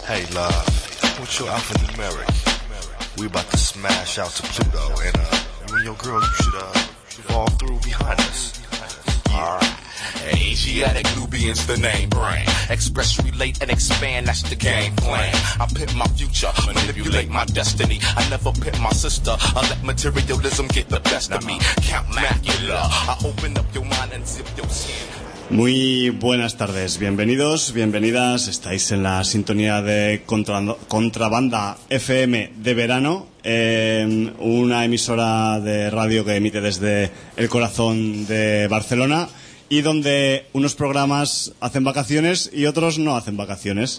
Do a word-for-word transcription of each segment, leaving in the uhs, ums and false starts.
Hey, love, what's your alphanumeric? We about to smash out to Pluto, and uh, when your girl, you should uh, fall through behind us. Alright. Asiatic Nubians, the name brand. Express, relate, and expand, that's the game plan. I pimp my future, manipulate my destiny. I never pimp my sister, I let materialism get the best of me. Count Macula, I open up your mind and zip your skin. Muy buenas tardes, bienvenidos, bienvenidas. Estáis en la sintonía de Contra, Contrabanda F M de verano, eh, una emisora de radio que emite desde el corazón de Barcelona y donde unos programas hacen vacaciones y otros no hacen vacaciones.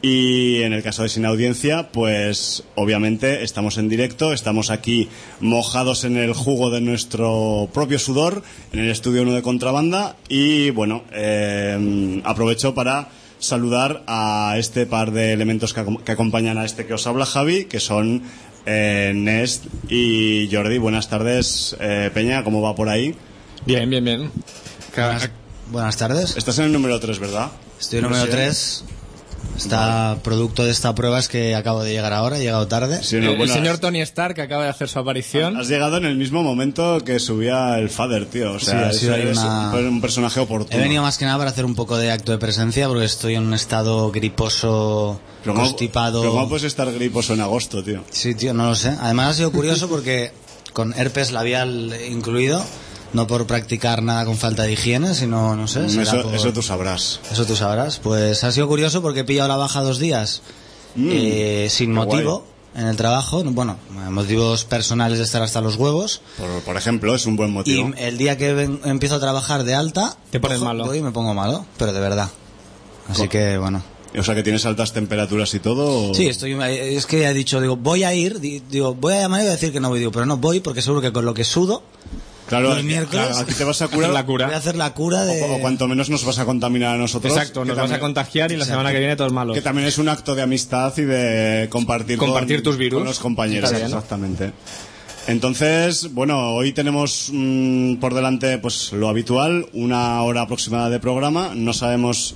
Y en el caso de Sin Audiencia, pues obviamente estamos en directo, estamos aquí mojados en el jugo de nuestro propio sudor, en el estudio uno de Contrabanda. Y bueno, eh, aprovecho para saludar a este par de elementos que, que acompañan a este que os habla, Javi, que son eh, Nest y Jordi. Buenas tardes, eh, Peña, ¿cómo va por ahí? Bien, bien, bien. Buenas, buenas tardes. Estás en el número tres, ¿verdad? Estoy en el número tres. Está vale. Producto de esta prueba es que acabo de llegar ahora, he llegado tarde. Sí, no, el, bueno, el señor has, Tony Stark acaba de hacer su aparición. Has llegado en el mismo momento que subía el Father, tío. O sea, sí, ha sido es, una... es un personaje oportuno. He venido más que nada para hacer un poco de acto de presencia porque estoy en un estado griposo, pero constipado. ¿Pero cómo puedes estar griposo en agosto, tío? Sí, tío, no lo sé. Además ha sido curioso porque con herpes labial incluido. No por practicar nada con falta de higiene, sino, no sé... Eso, por... eso tú sabrás. Eso tú sabrás. Pues ha sido curioso porque he pillado la baja dos días mm, eh, sin motivo guay. En el trabajo. Bueno, motivos personales de estar hasta los huevos. Por, por ejemplo, es un buen motivo. Y el día que ven, empiezo a trabajar de alta... Te pones malo. Voy y me pongo malo, pero de verdad. Así ¿Cómo? Que, bueno... O sea, que tienes altas temperaturas y todo. ¿O? Sí, estoy, es que he dicho, digo, voy a ir, digo, voy a llamar y voy a decir que no voy, digo, pero no voy porque seguro que con lo que sudo... Claro, los miércoles claro, aquí te vas a curar la cura. Voy a hacer la cura de... O, o cuanto menos nos vas a contaminar a nosotros. Exacto, nos también, vas a contagiar y la exacto. semana que viene todos malos. Que también es un acto de amistad y de compartir, compartir con, tus virus con los compañeros. Bien, exactamente. Entonces, bueno, hoy tenemos mmm, por delante pues lo habitual, una hora aproximada de programa. No sabemos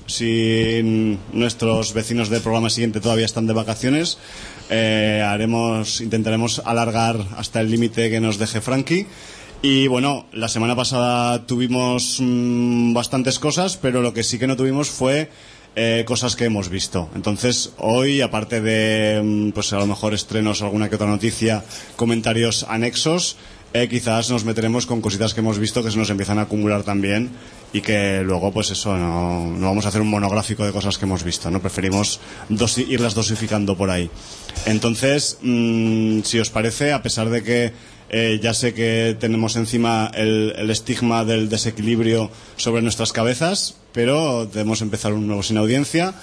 si nuestros vecinos del programa siguiente todavía están de vacaciones. Eh, haremos, intentaremos alargar hasta el límite que nos deje Frankie. Y bueno, la semana pasada tuvimos mmm, bastantes cosas, pero lo que sí que no tuvimos fue eh, cosas que hemos visto. Entonces hoy, aparte de mmm, pues a lo mejor estrenos, alguna que otra noticia, comentarios anexos, eh, quizás nos meteremos con cositas que hemos visto que se nos empiezan a acumular también y que luego pues eso, no, no vamos a hacer un monográfico de cosas que hemos visto, ¿no? Preferimos dosi- irlas dosificando por ahí. Entonces, mmm, si os parece, a pesar de que Eh, ya sé que tenemos encima el, el estigma del desequilibrio sobre nuestras cabezas, pero debemos empezar un nuevo Sin Audiencia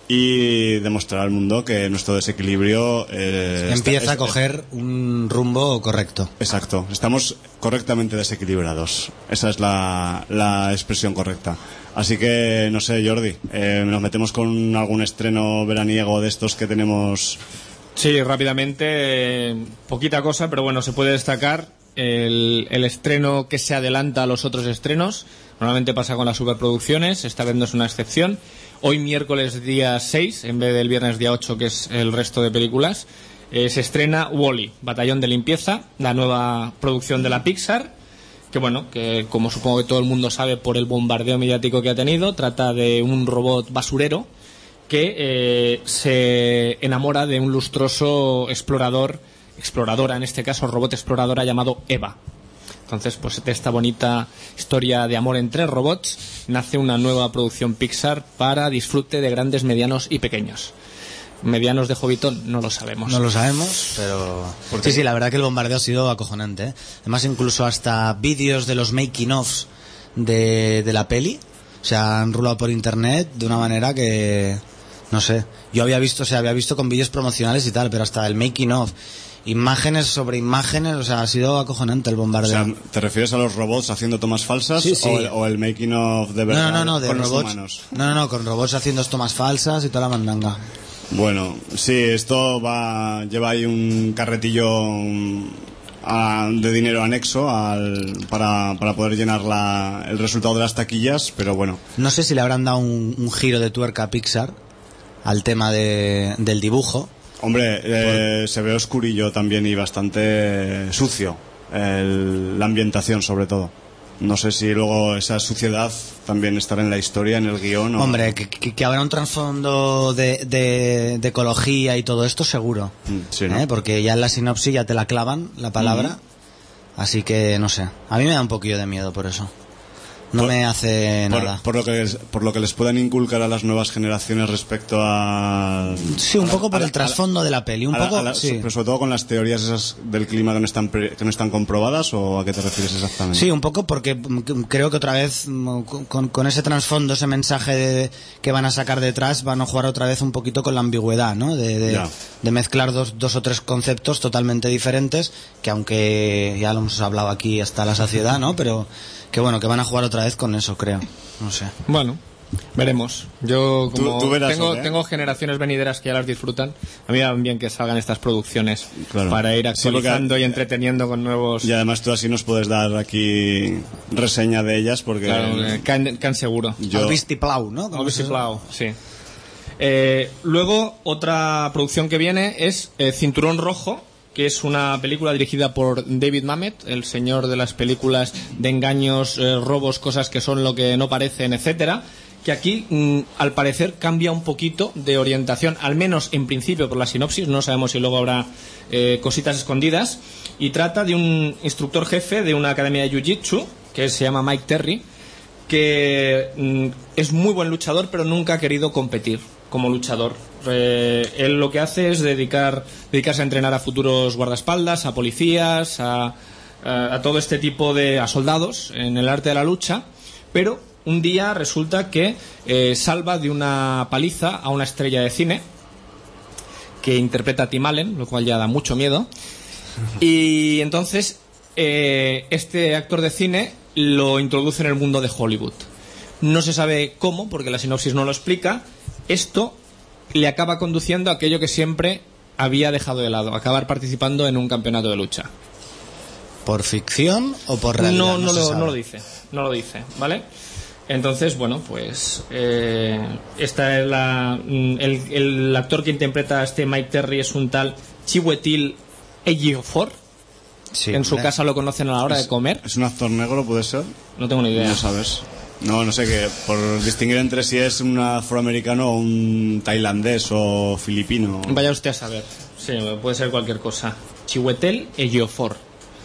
y demostrar al mundo que nuestro desequilibrio eh, empieza está, a coger es, un rumbo correcto. Exacto, estamos correctamente desequilibrados. Esa es la, la expresión correcta. Así que, no sé, Jordi, eh, nos metemos con algún estreno veraniego de estos que tenemos... Sí, rápidamente, eh, poquita cosa, pero bueno, se puede destacar el, el estreno que se adelanta a los otros estrenos. Normalmente pasa con las superproducciones, esta vez no es una excepción. Hoy miércoles día seis, en vez del viernes día ocho, que es el resto de películas, eh, se estrena Wall-E, Batallón de Limpieza, la nueva producción de la Pixar, que bueno, que como supongo que todo el mundo sabe por el bombardeo mediático que ha tenido, trata de un robot basurero que eh, se enamora de un lustroso explorador, exploradora en este caso, robot exploradora llamado Eva. Entonces, pues de esta bonita historia de amor entre robots nace una nueva producción Pixar para disfrute de grandes, medianos y pequeños. Medianos de Hobbiton no lo sabemos. No lo sabemos, pero... Sí, sí, la verdad que el bombardeo ha sido acojonante, ¿eh? Además, incluso hasta vídeos de los making-ofs de, de la peli se han rulado por internet de una manera que... No sé, yo había visto, o sea, había visto con vídeos promocionales y tal, pero hasta el making of, imágenes sobre imágenes, o sea, ha sido acojonante el bombardeo. O sea, ¿te refieres a los robots haciendo tomas falsas? Sí, sí. O, el, o el making of de verdad? No, no, no, de con robots. Los humanos. No, no, no, con robots haciendo tomas falsas y toda la mandanga. Bueno, sí, esto va, lleva ahí un carretillo un, a, de dinero anexo al, para, para poder llenar la, el resultado de las taquillas, pero bueno. No sé si le habrán dado un, un giro de tuerca a Pixar. al tema de, del dibujo. Hombre, eh, Por... se ve oscurillo también y bastante sucio, el, la ambientación sobre todo. No sé si luego esa suciedad también estará en la historia, en el guión. O... Hombre, que, que, que habrá un trasfondo de, de, de ecología y todo esto seguro. Sí, ¿no? ¿Eh? Porque ya en la sinopsis ya te la clavan la palabra. Mm. Así que no sé. A mí me da un poquillo de miedo por eso. No por, me hace por, nada. Por lo, que, por lo que les puedan inculcar a las nuevas generaciones respecto a... Sí, un a poco la, por a el trasfondo la, de la peli. Un a poco, la, la, sí. Pero sobre todo con las teorías esas del clima que no están que no están comprobadas, ¿o a qué te refieres exactamente? Sí, un poco porque creo que otra vez con, con ese trasfondo, ese mensaje de, que van a sacar detrás, van a jugar otra vez un poquito con la ambigüedad, ¿no? De, de, de mezclar dos, dos o tres conceptos totalmente diferentes, que aunque ya lo hemos hablado aquí hasta la saciedad, ¿no? Pero que bueno, que van a jugar otra vez con eso, creo. No sé. Bueno, veremos. Yo como ¿Tú, tú verás, tengo, ¿eh? tengo generaciones venideras que ya las disfrutan. A mí me va bien que salgan estas producciones, claro, para ir actualizando sí, y entreteniendo con nuevos... Y además tú así nos puedes dar aquí reseña de ellas porque... Claro, can, can seguro. Yo... El vistiplau, ¿no? El vistiplau, sí. Eh, luego, otra producción que viene es eh, Cinturón Rojo, que es una película dirigida por David Mamet, el señor de las películas de engaños, eh, robos, cosas que son lo que no parecen, etcétera, que aquí, mm, al parecer, cambia un poquito de orientación, al menos en principio por la sinopsis, no sabemos si luego habrá eh, cositas escondidas, y trata de un instructor jefe de una academia de Jiu-Jitsu, que se llama Mike Terry, que mm, es muy buen luchador, pero nunca ha querido competir como luchador. Eh, él lo que hace es dedicar, dedicarse a entrenar a futuros guardaespaldas, a policías, a, a, a todo este tipo de... a soldados en el arte de la lucha, pero un día resulta que eh, salva de una paliza a una estrella de cine que interpreta a Tim Allen, lo cual ya da mucho miedo, y entonces eh, este actor de cine lo introduce en el mundo de Hollywood. No se sabe cómo, porque la sinopsis no lo explica. Esto le acaba conduciendo a aquello que siempre había dejado de lado, acabar participando en un campeonato de lucha. ¿Por ficción o por realidad? No, no, no, lo, no lo dice, no lo dice, ¿vale? Entonces, bueno, pues eh, esta es la, el, el actor que interpreta a este Mike Terry es un tal Chiwetel Ejiofor. Sí, en su casa lo conocen a la hora es, de comer. ¿Es un actor negro, puede ser? No tengo ni idea. No sabes. No, no sé qué. Por distinguir entre si es un afroamericano o un tailandés o filipino. Vaya usted a saber. Sí, puede ser cualquier cosa. Chiwetel Ejiofor.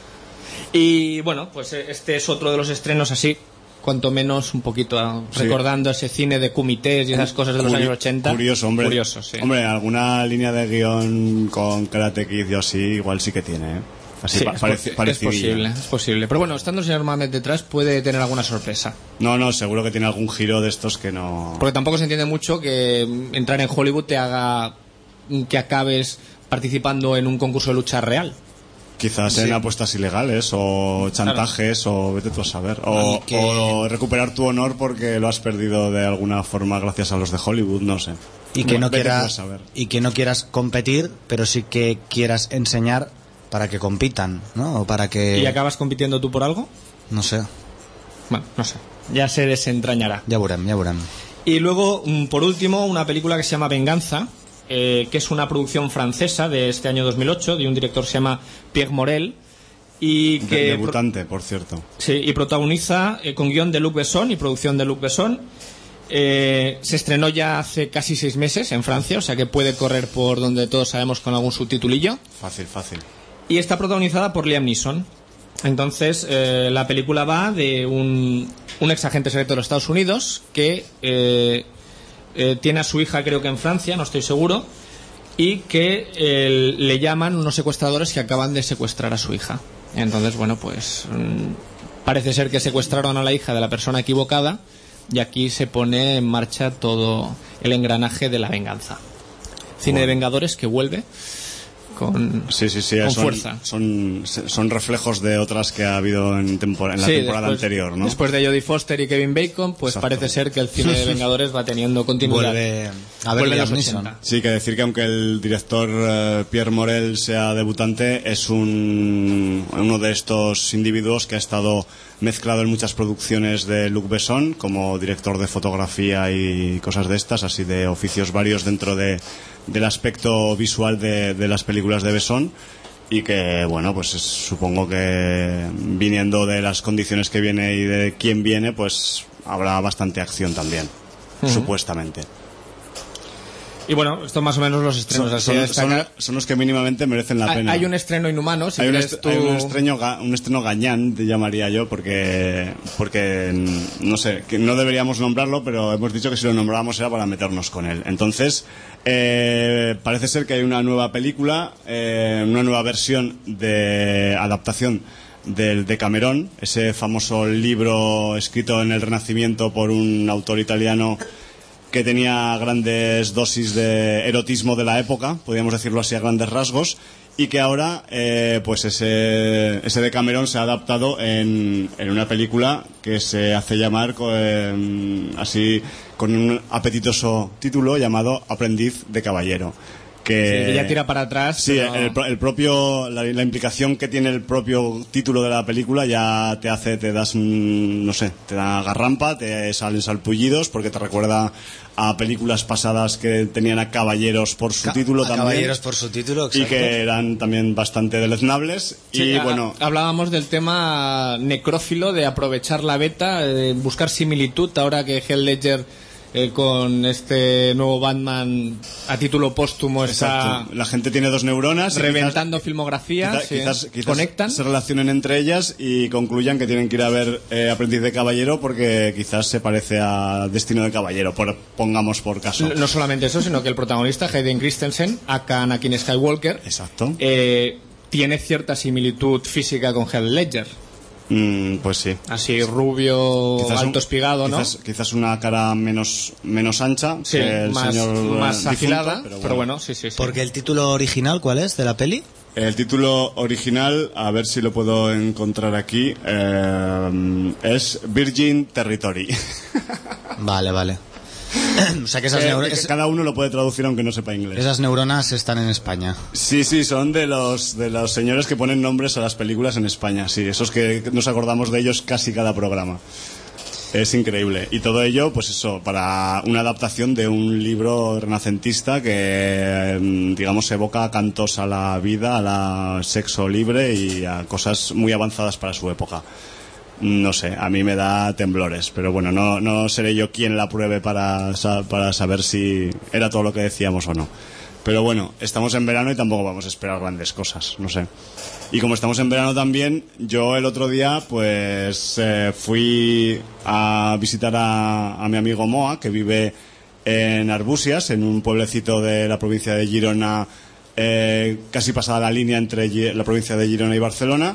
Y bueno, pues este es otro de los estrenos así, cuanto menos un poquito sí. recordando ese cine de comités y esas cosas de los Curi- años ochenta. Curioso, hombre. Curioso, sí. Hombre, alguna línea de guión con Karate Kid y así, igual sí que tiene, ¿eh? Así sí, pa- parece, es posible, es posible. Pero bueno, estando el señor Mamet detrás puede tener alguna sorpresa. No, no, seguro que tiene algún giro de estos que no... Porque tampoco se entiende mucho que entrar en Hollywood te haga que acabes participando en un concurso de lucha real. Quizás sí. en apuestas ilegales o chantajes claro. o vete tú a saber. O, que... o recuperar tu honor porque lo has perdido de alguna forma gracias a los de Hollywood, no sé. Y que, bueno, no, quieras, y que no quieras competir, pero sí que quieras enseñar para que compitan, ¿no? O para que... ¿Y acabas compitiendo tú por algo? No sé. Bueno, no sé. Ya se desentrañará. Ya verán, ya verán. Y luego, por último, una película que se llama Venganza, eh, que es una producción francesa de este año dos mil ocho, de un director que se llama Pierre Morel. Y que de debutante, por cierto. Sí, y protagoniza eh, con guión de Luc Besson y producción de Luc Besson. Eh, se estrenó ya hace casi seis meses en Francia, o sea que puede correr por donde todos sabemos con algún subtitulillo. Fácil, fácil. Y está protagonizada por Liam Neeson. Entonces, eh, la película va de un, un ex agente secreto de los Estados Unidos que eh, eh, tiene a su hija, creo que en Francia, no estoy seguro, y que eh, le llaman unos secuestradores que acaban de secuestrar a su hija. Entonces, bueno, pues mmm, parece ser que secuestraron a la hija de la persona equivocada y aquí se pone en marcha todo el engranaje de la venganza. Cine bueno. de Vengadores que vuelve con, sí, sí, sí, con son, fuerza. Son, son reflejos de otras que ha habido en, tempor- en la Sí, temporada después, anterior, ¿no? Después de Jodie Foster y Kevin Bacon, pues Exacto. parece ser que el cine de Vengadores va teniendo continuidad. Vuelve a ver Vuelve Liam los Neeson. ochenta. Sí, que decir que aunque el director eh, Pierre Morel sea debutante, es un, uno de estos individuos que ha estado mezclado en muchas producciones de Luc Besson como director de fotografía y cosas de estas, así de oficios varios dentro de, del aspecto visual de, de las películas de Besson, y que, bueno, pues es, supongo que viniendo de las condiciones que viene y de quién viene, pues habrá bastante acción también, uh-huh. supuestamente. Y bueno, esto más o menos los estrenos. Son, así de son, son, son los que mínimamente merecen la hay, pena. Hay un estreno inhumano, si hay, un quieres est- tú... hay un estreno ga- un estreno gañán, te llamaría yo, porque porque no sé, que no deberíamos nombrarlo, pero hemos dicho que si lo nombrábamos era para meternos con él. Entonces, eh, parece ser que hay una nueva película, eh, una nueva versión de adaptación del Decamerón, ese famoso libro escrito en el Renacimiento por un autor italiano que tenía grandes dosis de erotismo de la época, podríamos decirlo así a grandes rasgos, y que ahora eh, pues ese, ese Decamerón se ha adaptado en, en una película que se hace llamar eh, así con un apetitoso título llamado Aprendiz de Caballero. Que, sí, que ya tira para atrás. Sí, pero... el, el propio la, la implicación que tiene el propio título de la película ya te hace, te das, no sé, te da garrampa, te salen salpullidos porque te recuerda a películas pasadas que tenían a caballeros por su Ca- título a también. Caballeros por su título, exacto. Y que eran también bastante deleznables. Sí, y a- bueno, hablábamos del tema necrófilo, de aprovechar la beta, de buscar similitud ahora que Heath Ledger eh, con este nuevo Batman a título póstumo está exacto. La gente tiene dos neuronas y reventando quizás, filmografía, quizás, sí, quizás, quizás conectan. se relacionen entre ellas y concluyan que tienen que ir a ver eh, Aprendiz de Caballero porque quizás se parece a Destino de Caballero, por, pongamos por caso. No solamente eso, sino que el protagonista, Hayden Christensen, aka Anakin Skywalker, Exacto. eh, tiene cierta similitud física con Heath Ledger. Mm, pues sí. Así rubio, Quizás alto un- espigado, ¿no? Quizás, quizás una cara menos menos ancha Sí, que el más, señor más difunto, afilada, pero bueno. pero bueno, sí, sí, sí. Porque el título original, ¿cuál es de la peli? El título original, a ver si lo puedo encontrar aquí, eh, es Virgin Territory. Vale, vale. O sea que esas, Eh, neuro- que es- cada uno lo puede traducir aunque no sepa inglés. esas neuronas están en España. Sí, sí, son de los de los señores que ponen nombres a las películas en España, sí, esos que nos acordamos de ellos casi cada programa. Es increíble. Y todo ello, pues eso, para una adaptación de un libro renacentista que, mm, digamos, evoca cantos a la vida, al sexo libre y a cosas muy avanzadas para su época. No sé, a mí me da temblores, pero bueno, no, no seré yo quien la pruebe para, sa- para saber si era todo lo que decíamos o no. Pero bueno, estamos en verano y tampoco vamos a esperar grandes cosas, no sé. Y como estamos en verano también, yo el otro día pues eh, fui a visitar a, a mi amigo Moa, que vive en Arbusias, en un pueblecito de la provincia de Girona, eh, casi pasada la línea entre Gi- la provincia de Girona y Barcelona.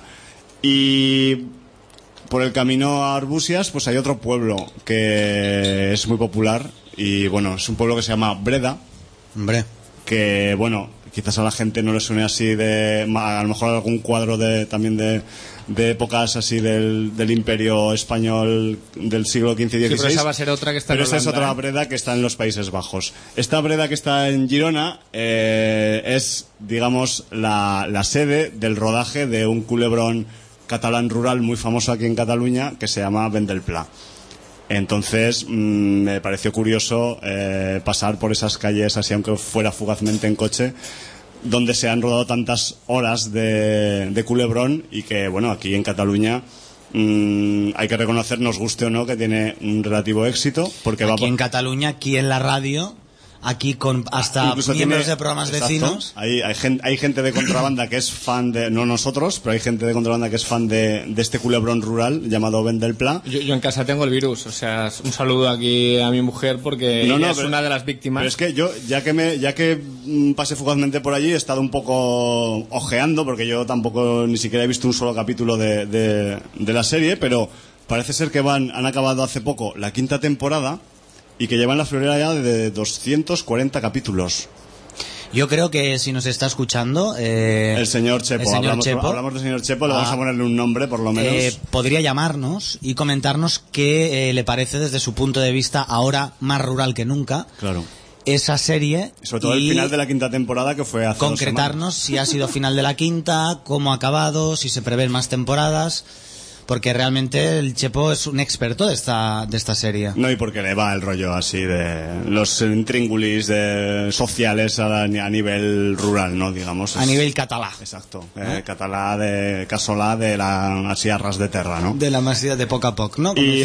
Y por el camino a Arbusias pues hay otro pueblo que es muy popular y bueno, es un pueblo que se llama Breda, Hombre, que bueno, quizás a la gente no le suene así de, a lo mejor algún cuadro de también de, de épocas así del, del Imperio Español del siglo quince y Sí, dieciséis. pero esa va a ser otra que está en Pero esta es Holanda, otra ¿eh? Breda que está en los Países Bajos. Esta Breda que está en Girona eh, es, digamos, la, la sede del rodaje de un culebrón catalán rural muy famoso aquí en Cataluña que se llama Vendelplà. Entonces mmm, me pareció curioso eh, pasar por esas calles así, aunque fuera fugazmente en coche, donde se han rodado tantas horas de, de culebrón y que, bueno, aquí en Cataluña mmm, hay que reconocer, nos guste o no, que tiene un relativo éxito, porque va aquí por... en Cataluña, aquí en la radio, aquí con hasta Incluso miembros tiene- de programas exacto. vecinos. Hay, hay, gen- hay gente de contrabanda que es fan de, no nosotros, pero hay gente de contrabanda que es fan de, de este culebrón rural llamado Vendelplà. Yo, yo en casa tengo el virus, o sea, un saludo aquí a mi mujer porque No, ella no, es pero- una de las víctimas. Pero es que yo, ya que me, ya que mm, pasé fugazmente por allí, he estado un poco ojeando, porque yo tampoco ni siquiera he visto un solo capítulo de, de, de la serie, pero parece ser que van, han acabado hace poco la quinta temporada y que llevan la florera ya de doscientos cuarenta capítulos. Yo creo que si nos está escuchando... Eh, el señor Chepo. El señor hablamos, Chepo hablamos del señor Chepo, le ah, vamos a ponerle un nombre por lo menos. Eh, podría llamarnos y comentarnos qué eh, le parece desde su punto de vista, ahora más rural que nunca, claro, esa serie. Sobre todo el final de la quinta temporada, que fue hace concretarnos si ha sido final de la quinta, cómo ha acabado, si se prevén más temporadas... Porque realmente el Chepo es un experto de esta de esta serie. No, y porque le va el rollo así de los intríngulis de sociales a, a nivel rural, ¿no? Digamos. A es, nivel catalá. Exacto. Eh, catalá de casolà de la así a ras de terra, ¿no? De la masía de poc a poc, ¿no? Y...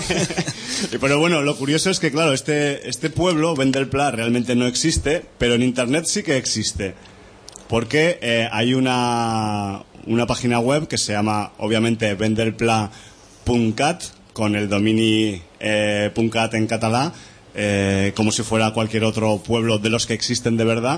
pero bueno, lo curioso es que, claro, este, este pueblo, Vendelpla, realmente no existe, pero en internet sí que existe. Porque eh, hay una... una página web que se llama obviamente vendelpla punto cat con el domini eh, .cat en catalá, eh, como si fuera cualquier otro pueblo de los que existen de verdad.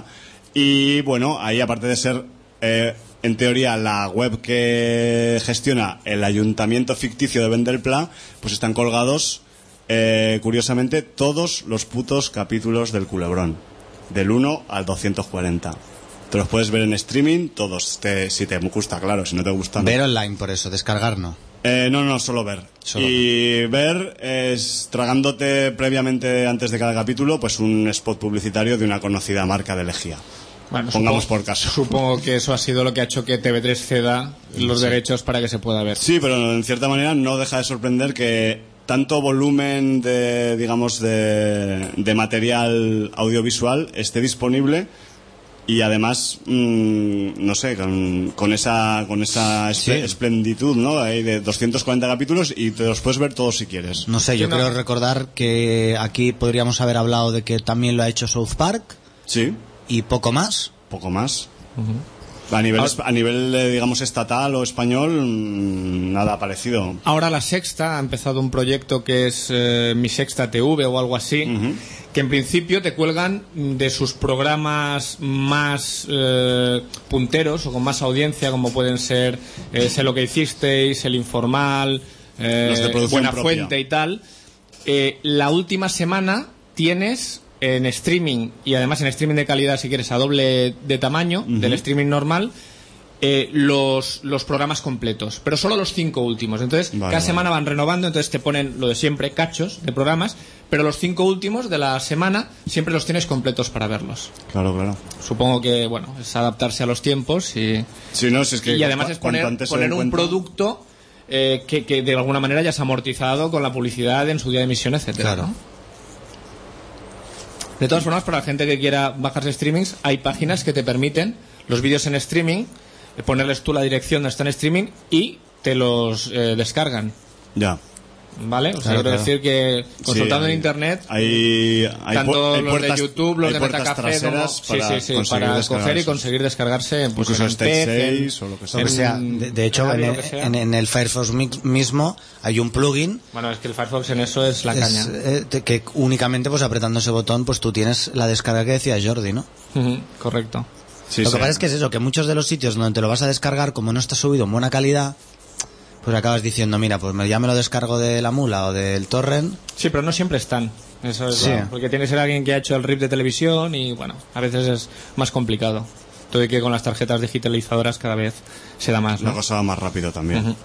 Y bueno, ahí aparte de ser eh, en teoría la web que gestiona el ayuntamiento ficticio de Vendelpla, pues están colgados eh, curiosamente todos los putos capítulos del Culebrón, del uno al doscientos cuarenta. Te los puedes ver en streaming, todos, te, si te gusta, claro, si no te gusta... Ver no. online, por eso, descargar no. Eh, no, no, solo ver. Solo y ver es tragándote previamente, antes de cada capítulo, pues un spot publicitario de una conocida marca de lejía. Bueno, pongamos supongo, por caso. Supongo que eso ha sido lo que ha hecho que T V tres ceda los sí. derechos para que se pueda ver. Sí, pero en cierta manera no deja de sorprender que tanto volumen de, digamos, de, de material audiovisual esté disponible. Y además, mmm, no sé, con, con esa con esa sí. esplenditud, ¿no? Hay de doscientos cuarenta capítulos y te los puedes ver todos si quieres. No sé, yo, yo creo no. recordar que aquí podríamos haber hablado de que también lo ha hecho South Park. Sí. Y poco más. Poco más. Uh-huh. A nivel, a nivel, digamos, estatal o español, nada parecido. Ahora La Sexta ha empezado un proyecto que es eh, Mi Sexta T V o algo así, uh-huh. que en principio te cuelgan de sus programas más eh, punteros o con más audiencia, como pueden ser eh, Sé lo que hicisteis, El Informal, eh, Los de producción Buena propia. Fuente y tal. Eh, la última semana tienes... en streaming, y además en streaming de calidad si quieres a doble de tamaño uh-huh. del streaming normal, eh, los, los programas completos, pero solo los cinco últimos. Entonces vale, cada vale. semana van renovando, entonces te ponen lo de siempre, cachos de programas, pero los cinco últimos de la semana siempre los tienes completos para verlos. Claro, claro. Supongo que bueno, es adaptarse a los tiempos y, sí, no, si es que y además es poner, poner un producto eh, que, que de alguna manera ya se ha amortizado con la publicidad en su día de emisión, etcétera. Claro. ¿no? De todas formas, para la gente que quiera bajarse streamings, hay páginas que te permiten los vídeos en streaming, ponerles tú la dirección donde están en streaming y te los eh, descargan. Ya. ¿Vale? O sea, claro, quiero claro. decir que consultando sí, hay, en internet, hay, hay tanto hay los puertas, de YouTube, los de Metacafé, como, sí, sí, sí, sí, para coger y conseguir descargarse pues, incluso en Stage P C, seis o lo que sea. Lo que sea. De, de hecho, en, en, en el Firefox mismo hay un plugin. Bueno, es que el Firefox en eso es la es, caña. Eh, que únicamente pues apretando ese botón pues tú tienes la descarga que decía Jordi, ¿no? Uh-huh, correcto. Sí, lo que sí. pasa es que es eso, que muchos de los sitios donde te lo vas a descargar, como no está subido en buena calidad, pues acabas diciendo, mira, pues ya me lo descargo de la mula o del torrent. Sí, pero no siempre están. Eso es sí. Bueno, porque tiene que ser alguien que ha hecho el R I P de televisión y, bueno, a veces es más complicado. Todo y que con las tarjetas digitalizadoras cada vez se da más, ¿no? La cosa va más rápido también. Uh-huh.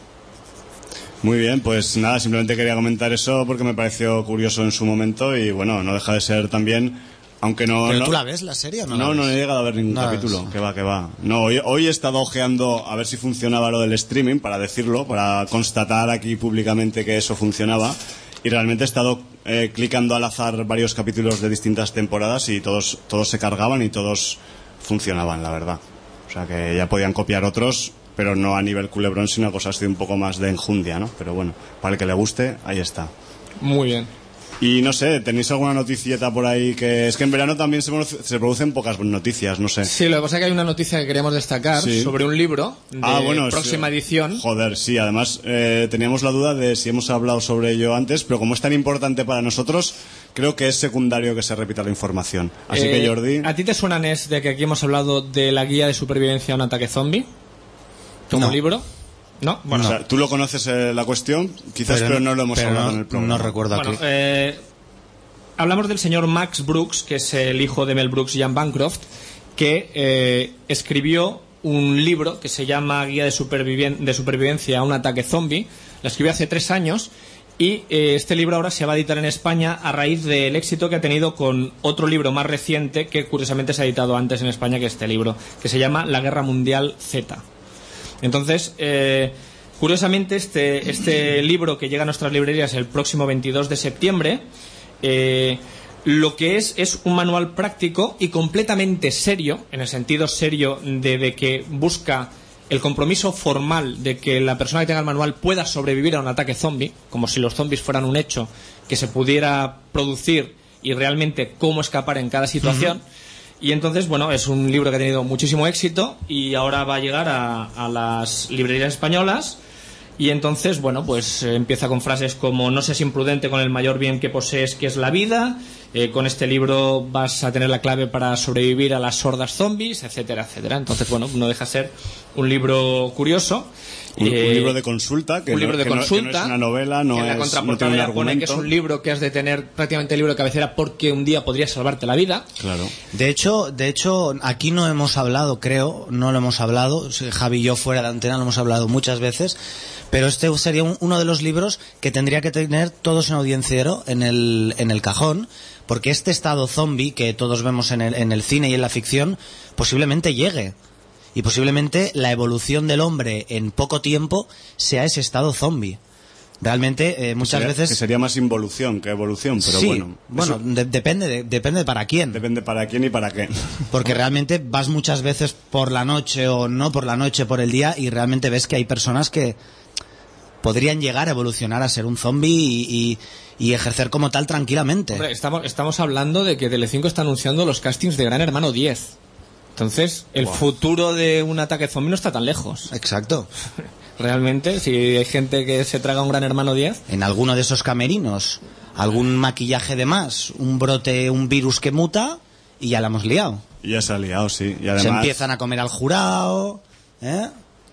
Muy bien, pues nada, simplemente quería comentar eso porque me pareció curioso en su momento y, bueno, no deja de ser también... Aunque no, ¿Pero no, tú la ves la serie o no? No, la no ves? he llegado a ver ningún no capítulo. Que va, que va. No, hoy, hoy he estado ojeando a ver si funcionaba lo del streaming, para decirlo, para constatar aquí públicamente que eso funcionaba. Y realmente he estado eh, clicando al azar varios capítulos de distintas temporadas y todos, todos se cargaban y todos funcionaban, la verdad. O sea que ya podían copiar otros, pero no a nivel culebrón, sino cosas de un poco más de enjundia, ¿no? Pero bueno, para el que le guste, ahí está. Muy bien. Y no sé, ¿tenéis alguna noticieta por ahí? Que es que en verano también se, se producen pocas noticias, no sé. Sí, lo que pasa es que hay una noticia que queríamos destacar sí. sobre un libro de ah, bueno, próxima sí. edición. Joder, sí, además eh, teníamos la duda de si hemos hablado sobre ello antes, pero como es tan importante para nosotros, creo que es secundario que se repita la información. Así eh, que, Jordi... ¿A ti te suena, Nes, de que aquí hemos hablado de la guía de supervivencia a un ataque zombie? ¿Como no. libro? ¿No? Bueno, no. O sea, tú lo conoces eh, la cuestión, quizás, pero, pero no lo hemos hablado no, en el programa. No recuerdo bueno, aquí. Eh, hablamos del señor Max Brooks, que es el hijo de Mel Brooks y Ian Bancroft, que eh, escribió un libro que se llama Guía de, superviven- de supervivencia a un ataque zombie. Lo escribió hace tres años y eh, este libro ahora se va a editar en España a raíz del éxito que ha tenido con otro libro más reciente que curiosamente se ha editado antes en España que este libro, que se llama La Guerra Mundial Z. Entonces, eh, curiosamente, este, este libro que llega a nuestras librerías el próximo veintidós de septiembre, eh, lo que es es un manual práctico y completamente serio, en el sentido serio de, de que busca el compromiso formal de que la persona que tenga el manual pueda sobrevivir a un ataque zombie, como si los zombies fueran un hecho que se pudiera producir y realmente cómo escapar en cada situación. Uh-huh. Y entonces, bueno, es un libro que ha tenido muchísimo éxito y ahora va a llegar a, a las librerías españolas. Y entonces, bueno, pues eh, empieza con frases como: no seas imprudente con el mayor bien que posees, que es la vida. Eh, con este libro vas a tener la clave para sobrevivir a las hordas zombies, etcétera, etcétera. Entonces, bueno, no deja de ser un libro curioso. Un, eh, un libro de consulta, que, un libro no, de que, consulta, no, que no es una novela, no, que en la es, contraportada no tiene un pone argumento. que es un libro que has de tener prácticamente el libro de cabecera porque un día podría salvarte la vida. Claro. De hecho, de hecho, aquí no hemos hablado, creo, no lo hemos hablado, Javi y yo fuera de antena lo hemos hablado muchas veces, pero este sería un, uno de los libros que tendría que tener todos en audienciero en el, en el cajón, porque este estado zombie que todos vemos en el, en el cine y en la ficción posiblemente llegue. Y posiblemente la evolución del hombre en poco tiempo sea ese estado zombie. Realmente, eh, muchas sería, veces... Que sería más involución que evolución, pero sí, bueno. Bueno, de, depende, de, depende para quién. Depende para quién y para qué. Porque realmente vas muchas veces por la noche o no por la noche, por el día, y realmente ves que hay personas que podrían llegar a evolucionar a ser un zombie y, y, y ejercer como tal tranquilamente. Hombre, estamos, estamos hablando de que Telecinco está anunciando los castings de Gran Hermano diez. Entonces, el wow. futuro de un ataque zombie no está tan lejos. Exacto. Realmente, si hay gente que se traga un Gran Hermano diez... En alguno de esos camerinos, algún maquillaje de más, un brote, un virus que muta, y ya la hemos liado. Y ya se ha liado, sí. Y además... Se empiezan a comer al jurado, ¿eh?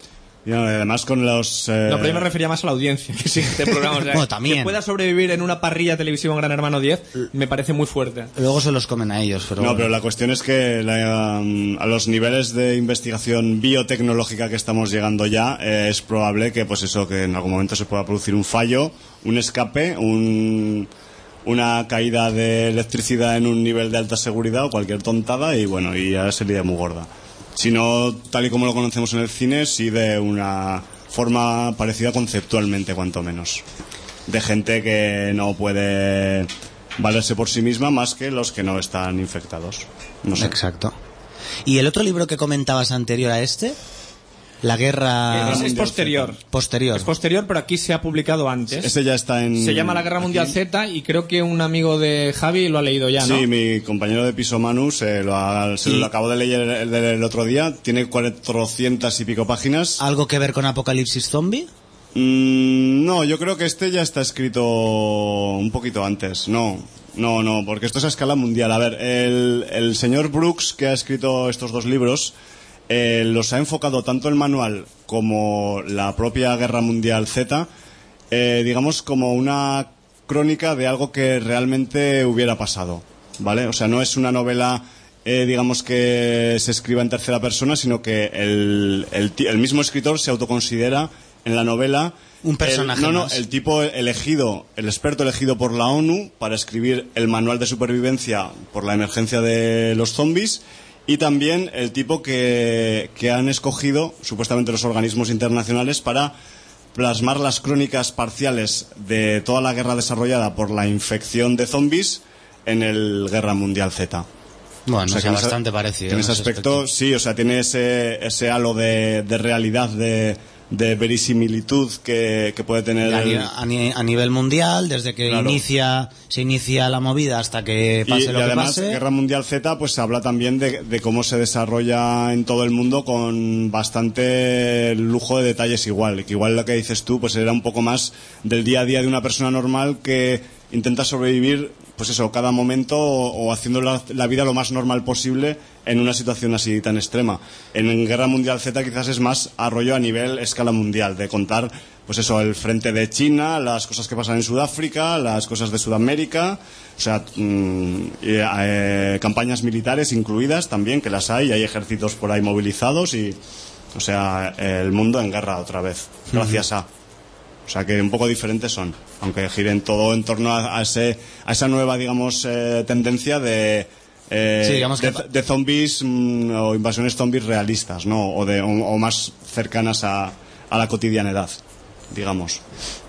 Y además con los... Eh... No, pero yo me refería más a la audiencia que sí, este programa. O sea, bueno, también. Que pueda sobrevivir en una parrilla televisiva Gran Hermano diez me parece muy fuerte. Luego se los comen a ellos, pero... No, bueno. pero la cuestión es que la, um, a los niveles de investigación biotecnológica que estamos llegando ya, eh, es probable que, pues eso, que en algún momento se pueda producir un fallo, un escape, un... una caída de electricidad en un nivel de alta seguridad o cualquier tontada y bueno, y ya sería muy gorda. Si no, tal y como lo conocemos en el cine, sí de una forma parecida conceptualmente, cuanto menos. De gente que no puede valerse por sí misma más que los que no están infectados. No sé. Exacto. ¿Y el otro libro que comentabas anterior a este? La guerra... Es, es posterior. Posterior. Es posterior, pero aquí se ha publicado antes. Este ya está en... Se llama La Guerra Mundial aquí. Z y creo que un amigo de Javi lo ha leído ya, ¿no? Sí, mi compañero de piso Manu se lo, ha, se ¿Y? lo acabo de leer el, el, el otro día. Tiene cuatrocientas y pico páginas. ¿Algo que ver con Apocalipsis Zombie? Mm, no, yo creo que este ya está escrito un poquito antes. No, no, no, porque esto es a escala mundial. A ver, el, el señor Brooks, que ha escrito estos dos libros... Eh, los ha enfocado tanto el manual como la propia Guerra Mundial Z, eh, digamos, como una crónica de algo que realmente hubiera pasado, ¿vale? O sea, no es una novela, eh, digamos, que se escriba en tercera persona, sino que el, el, el mismo escritor se autoconsidera en la novela... Un personaje el, no, no, más. el tipo elegido, el experto elegido por la ONU para escribir el manual de supervivencia por la emergencia de los zombies... Y también el tipo que, que han escogido, supuestamente los organismos internacionales, para plasmar las crónicas parciales de toda la guerra desarrollada por la infección de zombies en el Guerra Mundial Z. Bueno, o sea, o sea, que bastante ese, parecido. En ese aspecto, aspecto, sí, o sea, tiene ese, ese halo de, de realidad, de, de verisimilitud que, que puede tener... A, el... a, a nivel mundial, desde que claro. inicia se inicia la movida hasta que pase y, lo y además, que pase. Guerra Mundial Z pues habla también de, de cómo se desarrolla en todo el mundo con bastante lujo de detalles igual. Que igual lo que dices tú pues era un poco más del día a día de una persona normal que intenta sobrevivir pues eso, cada momento o, o haciendo la, la vida lo más normal posible en una situación así tan extrema. En, en Guerra Mundial Z quizás es más a rollo a nivel escala mundial, de contar pues eso, el frente de China, las cosas que pasan en Sudáfrica, las cosas de Sudamérica, o sea, mmm, eh, campañas militares incluidas también, que las hay, hay ejércitos por ahí movilizados y, o sea, el mundo en guerra otra vez, gracias a... O sea, que un poco diferentes son, aunque giren todo en torno a, a, ese, a esa nueva, digamos, eh, tendencia de... Eh, sí, digamos de, que... de zombies mmm, o invasiones zombies realistas, ¿no? O, de, o, o más cercanas a, a la cotidianidad, digamos.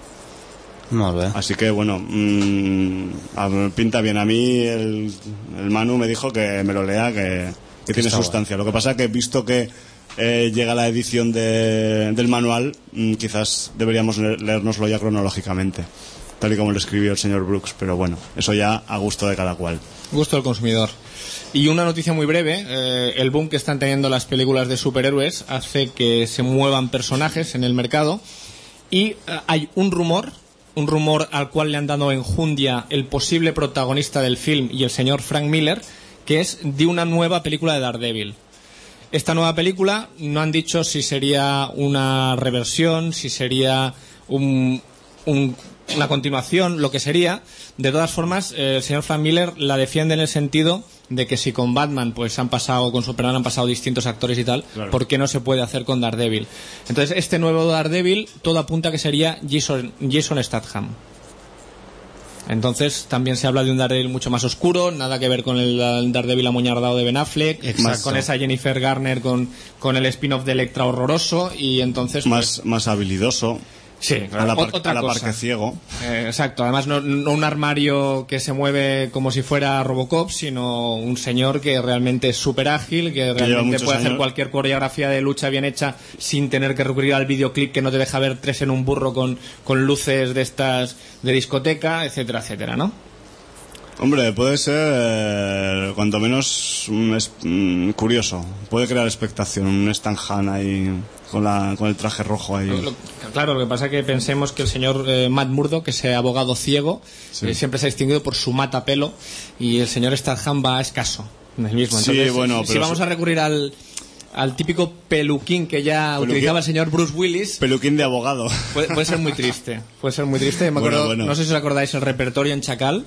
Muy bien. Así que bueno, mmm, pinta bien. A mí el, el Manu me dijo que me lo lea, que, que tiene sustancia. Bueno. Lo que pasa que he visto que eh, llega la edición de, del manual, mmm, quizás deberíamos leérnoslo ya cronológicamente, tal y como lo escribió el señor Brooks, pero bueno, eso ya a gusto de cada cual. Gusto del consumidor. Y una noticia muy breve, eh, el boom que están teniendo las películas de superhéroes hace que se muevan personajes en el mercado y eh, hay un rumor, un rumor al cual le han dado enjundia el posible protagonista del film y el señor Frank Miller, que es de una nueva película de Daredevil. Esta nueva película no han dicho si sería una reversión, si sería un... un una continuación, lo que sería. De todas formas, eh, el señor Frank Miller la defiende en el sentido de que si con Batman pues han pasado, con Superman han pasado distintos actores y tal, claro, ¿por qué no se puede hacer con Daredevil? Entonces este nuevo Daredevil todo apunta a que sería Jason, Jason Statham. Entonces también se habla de un Daredevil mucho más oscuro, nada que ver con el Daredevil amoñardado de Ben Affleck, más con esa Jennifer Garner con, con el spin-off de Electra horroroso, y entonces más, pues, más habilidoso. Sí, a la, par- otra a la cosa. Parque ciego. Eh, exacto, además no, no un armario que se mueve como si fuera Robocop, sino un señor que realmente es súper ágil, que, que realmente puede años. hacer cualquier coreografía de lucha bien hecha sin tener que recurrir al videoclip que no te deja ver tres en un burro con, con luces de estas de discoteca, etcétera, etcétera, ¿no? Hombre, puede ser eh, cuanto menos mm, es, mm, curioso, puede crear expectación, un Stan Han ahí con, la, con el traje rojo ahí. Lo, lo, claro, lo que pasa es que pensemos que el señor eh, Matt Murdock, que es abogado ciego, sí. eh, siempre se ha distinguido por su matapelo, y el señor Stan Han va escaso en el mismo. Entonces, sí, bueno, si, pero si vamos a recurrir al al típico peluquín que ya peluquín, utilizaba el señor Bruce Willis, peluquín de abogado, puede, puede ser muy triste, puede ser muy triste. Me acuerdo, bueno, bueno. No sé si os acordáis el repertorio en Chacal,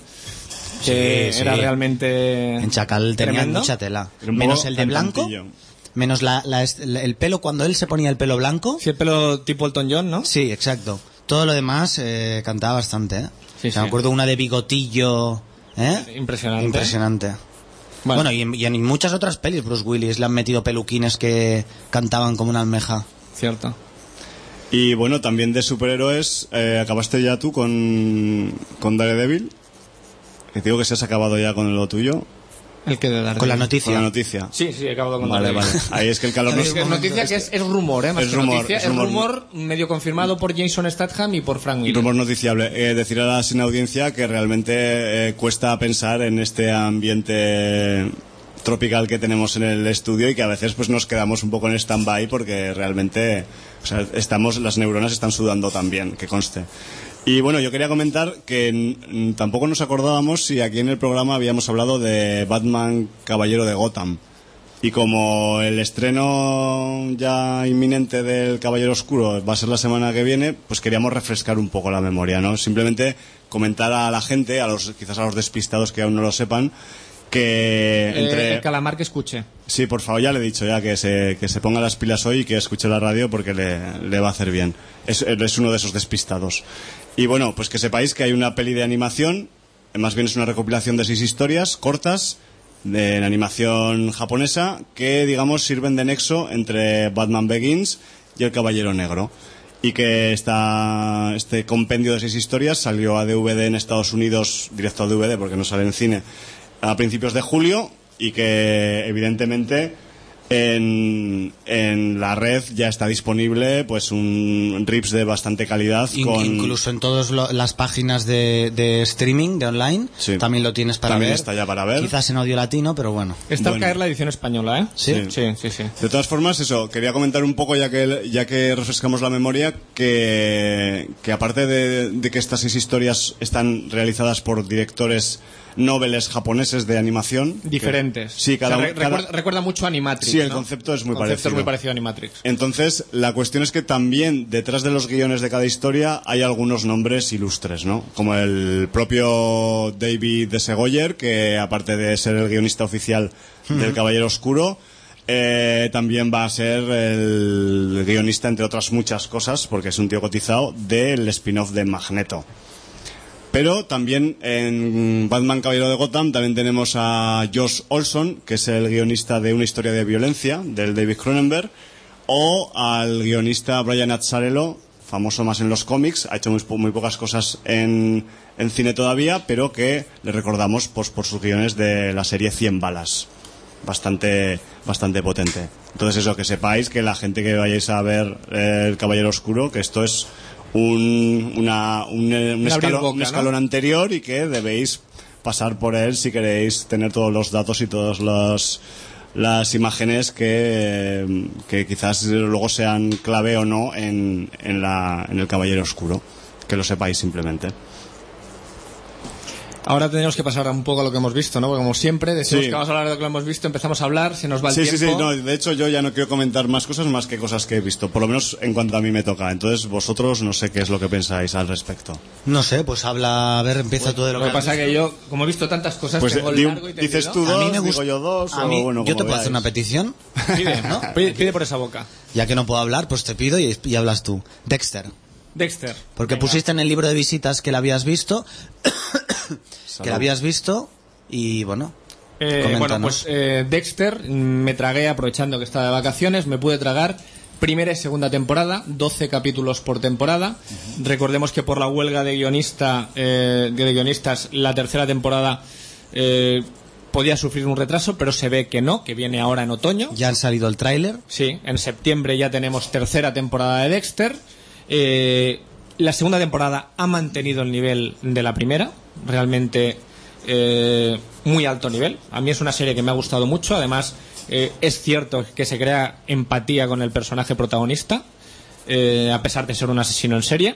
que sí, era sí. realmente en Chacal tenía tremendo. Mucha tela, menos el de blanco, menos la, la, el pelo cuando él se ponía el pelo blanco. Sí, el pelo tipo Elton John, ¿no? Sí, exacto. Todo lo demás eh, cantaba bastante, ¿eh? Sí, o sea, sí. Me acuerdo una de bigotillo, ¿eh? Impresionante. Impresionante. Vale. Bueno, y en, y en muchas otras pelis Bruce Willis le han metido peluquines que cantaban como una almeja. Cierto. Y bueno, también de superhéroes, eh, acabaste ya tú con, con Daredevil. Que digo que se has acabado ya con lo tuyo. ¿El que de Daredevil? Con la noticia. Con la noticia. Sí, sí, he acabado con Vale, Daredevil. vale. Ahí es que el calor es, es noticia que es, es rumor, ¿eh? Más es que rumor, noticia, es es rumor. rumor medio confirmado por Jason Statham y por Frank Miller. Rumor noticiable. Eh, decir a la sin audiencia que realmente eh, cuesta pensar en este ambiente tropical que tenemos en el estudio y que a veces pues nos quedamos un poco en stand-by porque realmente, o sea, estamos, las neuronas están sudando también, que conste. Y bueno, yo quería comentar que n- tampoco nos acordábamos si aquí en el programa habíamos hablado de Batman Caballero de Gotham. Y como el estreno ya inminente del Caballero Oscuro va a ser la semana que viene, pues queríamos refrescar un poco la memoria, ¿no? Simplemente comentar a la gente, a los quizás a los despistados que aún no lo sepan, que entre... Eh, el calamar que escuche. Sí, por favor, ya le he dicho ya que se, que se ponga las pilas hoy y que escuche la radio porque le, le va a hacer bien. Es, es uno de esos despistados. Y bueno, pues que sepáis que hay una peli de animación, más bien es una recopilación de seis historias cortas de en animación japonesa que, digamos, sirven de nexo entre Batman Begins y El Caballero Negro. Y que esta, este compendio de seis historias salió a D V D en Estados Unidos, directo a D V D porque no sale en cine, a principios de julio, y que evidentemente en, en la red ya está disponible pues un rips de bastante calidad. In, con... Incluso en todas las páginas de, de streaming, de online, sí. También lo tienes para también ver. Está ya para ver. Quizás en audio latino, pero bueno. Está bueno. al caer la edición española, ¿eh? ¿Sí? Sí, sí, sí. De todas formas, eso, quería comentar un poco, ya que ya que refrescamos la memoria, que, que aparte de, de que estas seis historias están realizadas por directores noveles japoneses de animación. Diferentes. Que, sí, cada, o sea, re, cada recuerda, recuerda mucho a Animatrix. Sí, el ¿no? concepto es muy el concepto parecido. es muy parecido a Animatrix. Entonces, la cuestión es que también detrás de los guiones de cada historia hay algunos nombres ilustres, ¿no? Como el propio David de Segoyer, que aparte de ser el guionista oficial mm-hmm. del Caballero Oscuro, eh, también va a ser el guionista, entre otras muchas cosas, porque es un tío cotizado, del spin-off de Magneto. Pero también en Batman Caballero de Gotham también tenemos a Josh Olson, que es el guionista de Una historia de violencia, del David Cronenberg, o al guionista Brian Azzarello, famoso más en los cómics, ha hecho muy, muy pocas cosas en, en cine todavía, pero que le recordamos pues, por sus guiones de la serie cien balas. Bastante, bastante potente. Entonces eso, que sepáis que la gente que vayáis a ver eh, El Caballero Oscuro, que esto es un, una, un, un, escalón, boca, un escalón ¿no? anterior y que debéis pasar por él si queréis tener todos los datos y todas las, las imágenes que, que quizás luego sean clave o no en, en, la, en El Caballero Oscuro. Que lo sepáis simplemente. Ahora tenemos que pasar un poco a lo que hemos visto, ¿no? Porque como siempre decimos sí. que vamos a hablar de lo que hemos visto, empezamos a hablar, se nos va el sí, tiempo. Sí, sí, no, de hecho yo ya no quiero comentar más cosas más que cosas que he visto, por lo menos en cuanto a mí me toca. Entonces vosotros no sé qué es lo que pensáis al respecto. No sé, pues habla, a ver, empieza pues, tú de lo, lo que que pasa visto. Que yo, como he visto tantas cosas, pues tengo di, largo y tendido. Dices tú dos, a mí me gusta, digo yo dos, a mí, o bueno, yo te puedo veáis. hacer una petición. Pide, ¿no? Pide, pide por esa boca. Ya que no puedo hablar, pues te pido y, y hablas tú. Dexter. Dexter. Porque Venga. Pusiste en el libro de visitas que la habías visto, que la habías visto y bueno. Eh, comenta, bueno, ¿no? pues eh, Dexter me tragué, aprovechando que estaba de vacaciones, me pude tragar primera y segunda temporada, doce capítulos por temporada. Uh-huh. Recordemos que por la huelga de guionista eh, de guionistas la tercera temporada eh, podía sufrir un retraso, pero se ve que no, que viene ahora en otoño. Ya han salido el tráiler. Sí, en septiembre ya tenemos tercera temporada de Dexter. Eh, la segunda temporada ha mantenido el nivel de la primera, realmente eh, muy alto nivel. A mí es una serie que me ha gustado mucho. Además, eh, es cierto que se crea empatía con el personaje protagonista, eh, a pesar de ser un asesino en serie.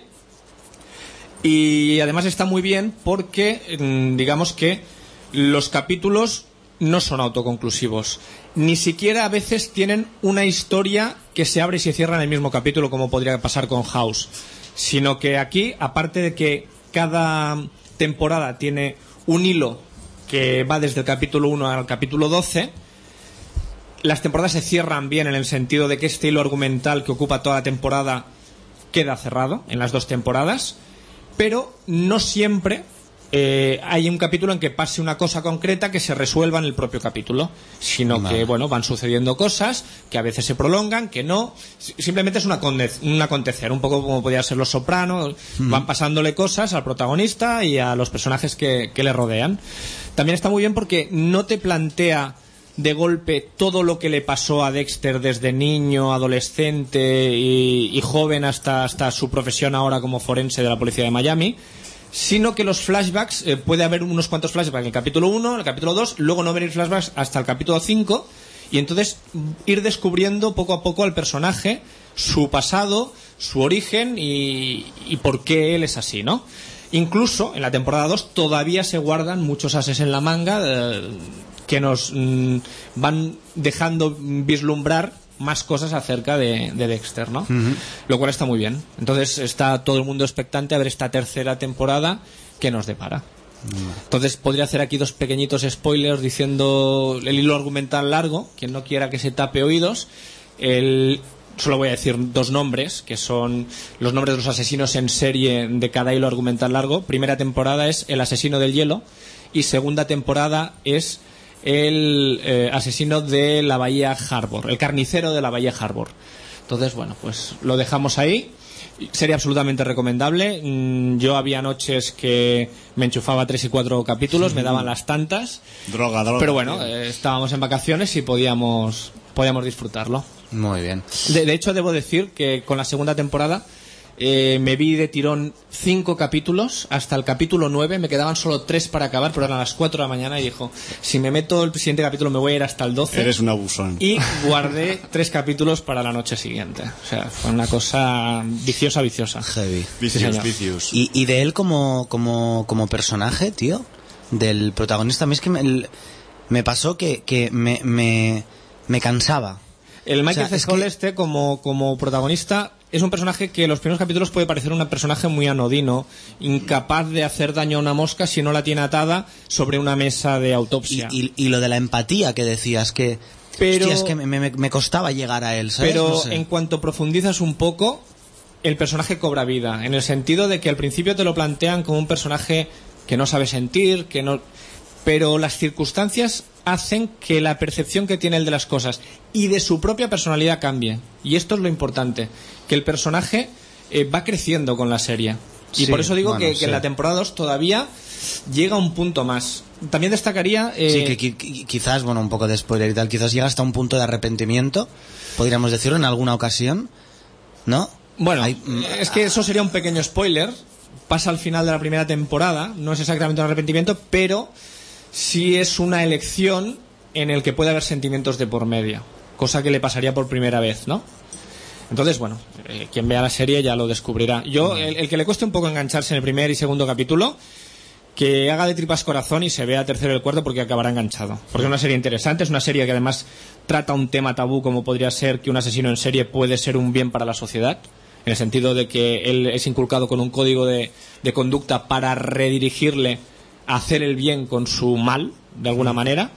Y además está muy bien porque, digamos que los capítulos no son autoconclusivos. Ni siquiera a veces tienen una historia que se abre y se cierra en el mismo capítulo, como podría pasar con House. Sino que aquí, aparte de que cada temporada tiene un hilo que va desde el capítulo uno al capítulo doce, las temporadas se cierran bien en el sentido de que este hilo argumental que ocupa toda la temporada queda cerrado en las dos temporadas, pero no siempre eh, hay un capítulo en que pase una cosa concreta que se resuelva en el propio capítulo, sino vale. que bueno, van sucediendo cosas que a veces se prolongan, que no, simplemente es una conde- un acontecer, un poco como podía ser Los Sopranos, mm. van pasándole cosas al protagonista y a los personajes que, que le rodean. También está muy bien porque no te plantea de golpe todo lo que le pasó a Dexter desde niño, adolescente y, y joven hasta, hasta su profesión ahora como forense de la policía de Miami, sino que los flashbacks, eh, puede haber unos cuantos flashbacks en el capítulo uno, en el capítulo dos, luego no venir flashbacks hasta el capítulo cinco, y entonces ir descubriendo poco a poco al personaje, su pasado, su origen y, y por qué él es así, ¿no? Incluso en la temporada dos todavía se guardan muchos ases en la manga eh, que nos mm, van dejando vislumbrar más cosas acerca de, de Dexter, ¿no? Uh-huh. Lo cual está muy bien. Entonces está todo el mundo expectante a ver esta tercera temporada que nos depara. Uh-huh. Entonces podría hacer aquí dos pequeñitos spoilers diciendo el hilo argumental largo, quien no quiera que se tape oídos. El... Solo voy a decir dos nombres, que son los nombres de los asesinos en serie de cada hilo argumental largo. Primera temporada es El asesino del hielo y segunda temporada es el eh, asesino de la Bahía Harbor, el carnicero de la Bahía Harbor. Entonces, bueno, pues lo dejamos ahí. Sería absolutamente recomendable. Yo había noches que me enchufaba tres y cuatro capítulos, me daban las tantas. Droga, droga. Pero bueno, eh, estábamos en vacaciones y podíamos, podíamos disfrutarlo. Muy bien. De, de hecho, debo decir que con la segunda temporada eh, me vi de tirón cinco capítulos hasta el capítulo nueve. Me quedaban solo tres para acabar, pero eran las cuatro de la mañana y dijo, si me meto el siguiente capítulo me voy a ir hasta el doce. Eres un abusón. Y guardé tres capítulos para la noche siguiente. O sea, fue una cosa viciosa, viciosa. Heavy. Vicious, Sí, vicious. ¿Y, y de él como, como, como personaje, tío? del protagonista. A mí es que me, me pasó que, que me, me, me cansaba. El Michael O sea, C. es Hall que- este como, como protagonista es un personaje que en los primeros capítulos puede parecer un personaje muy anodino, incapaz de hacer daño a una mosca si no la tiene atada sobre una mesa de Y, autopsia. y, y lo de la empatía que decías, que, Pero- hostia, es que me, me, me costaba llegar a él, ¿sabes? Pero No sé. en cuanto profundizas un poco, el personaje cobra vida, en el sentido de que al principio te lo plantean como un personaje que no sabe sentir, que no... pero las circunstancias hacen que la percepción que tiene él de las cosas y de su propia personalidad cambie. Y esto es lo importante, que el personaje eh, va creciendo con la serie. Y Sí, por eso digo bueno, que, que sí. en la temporada dos todavía llega un punto más. También destacaría... eh, Sí, que qui- qui- quizás, bueno, un poco de spoiler y tal, quizás llega hasta un punto de arrepentimiento, podríamos decirlo, en alguna ocasión, ¿no? Bueno, Hay- mm, es que eso sería un pequeño spoiler. Pasa al final de la primera temporada, no es exactamente un arrepentimiento, pero sí es una elección en el que puede haber sentimientos de por medio, cosa que le pasaría por primera vez, ¿no? Entonces, bueno, eh, quien vea la serie ya lo descubrirá. Yo, el, el que le cueste un poco engancharse en el primer y segundo capítulo, que haga de tripas corazón y se vea tercero y el cuarto porque acabará enganchado. Porque es una serie interesante, es una serie que además trata un tema tabú como podría ser que un asesino en serie puede ser un bien para la sociedad, en el sentido de que él es inculcado con un código de, de conducta para redirigirle a hacer el bien con su mal, de alguna manera.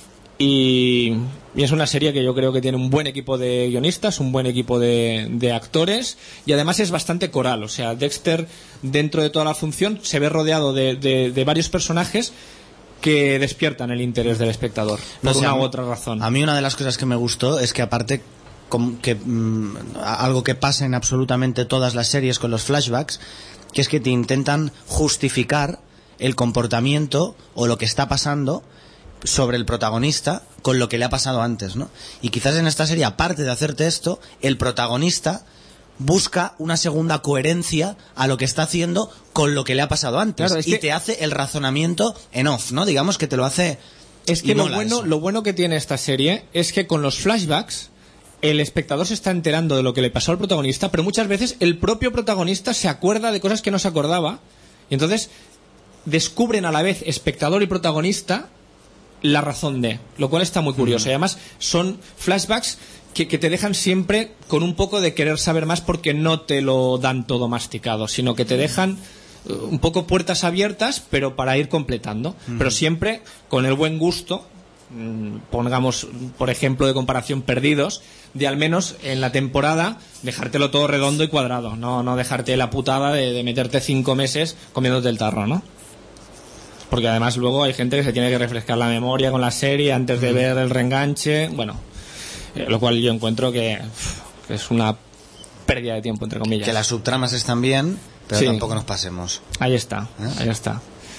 Y, y es una serie que yo creo que tiene un buen equipo de guionistas, un buen equipo de, de actores y además es bastante coral. O sea, Dexter, dentro de toda la función, se ve rodeado de, de, de varios personajes que despiertan el interés del espectador, No por sé, una a u mí- otra razón. A mí una de las cosas que me gustó es que aparte com- que mm, algo que pasa en absolutamente todas las series con los flashbacks, que es que te intentan justificar el comportamiento o lo que está pasando sobre el protagonista con lo que le ha pasado antes, ¿no? Y quizás en esta serie, aparte de hacerte esto, el protagonista busca una segunda coherencia a lo que está haciendo con lo que le ha pasado antes. Claro, es y que- te hace el razonamiento en off, ¿no? Digamos que te lo hace... Es que y lo mola bueno, eso. lo bueno que tiene esta serie es que con los flashbacks el espectador se está enterando de lo que le pasó al protagonista, pero muchas veces el propio protagonista se acuerda de cosas que no se acordaba y entonces descubren a la vez espectador y protagonista la razón de, lo cual está muy curioso. Y además son flashbacks que, que te dejan siempre con un poco de querer saber más porque no te lo dan todo masticado, sino que te dejan eh, un poco puertas abiertas, pero para ir completando. Pero siempre con el buen gusto, mm, pongamos por ejemplo de comparación Perdidos, de al menos en la temporada dejártelo todo redondo y cuadrado, no, no dejarte la putada de, de meterte cinco meses comiéndote el tarro, ¿no? Porque además luego hay gente que se tiene que refrescar la memoria con la serie antes de ver el reenganche, bueno, eh, lo cual yo encuentro que, uf, que es una pérdida de tiempo, entre comillas. Que las subtramas están bien, pero Sí. tampoco nos pasemos. Ahí está, ¿Eh? ahí está.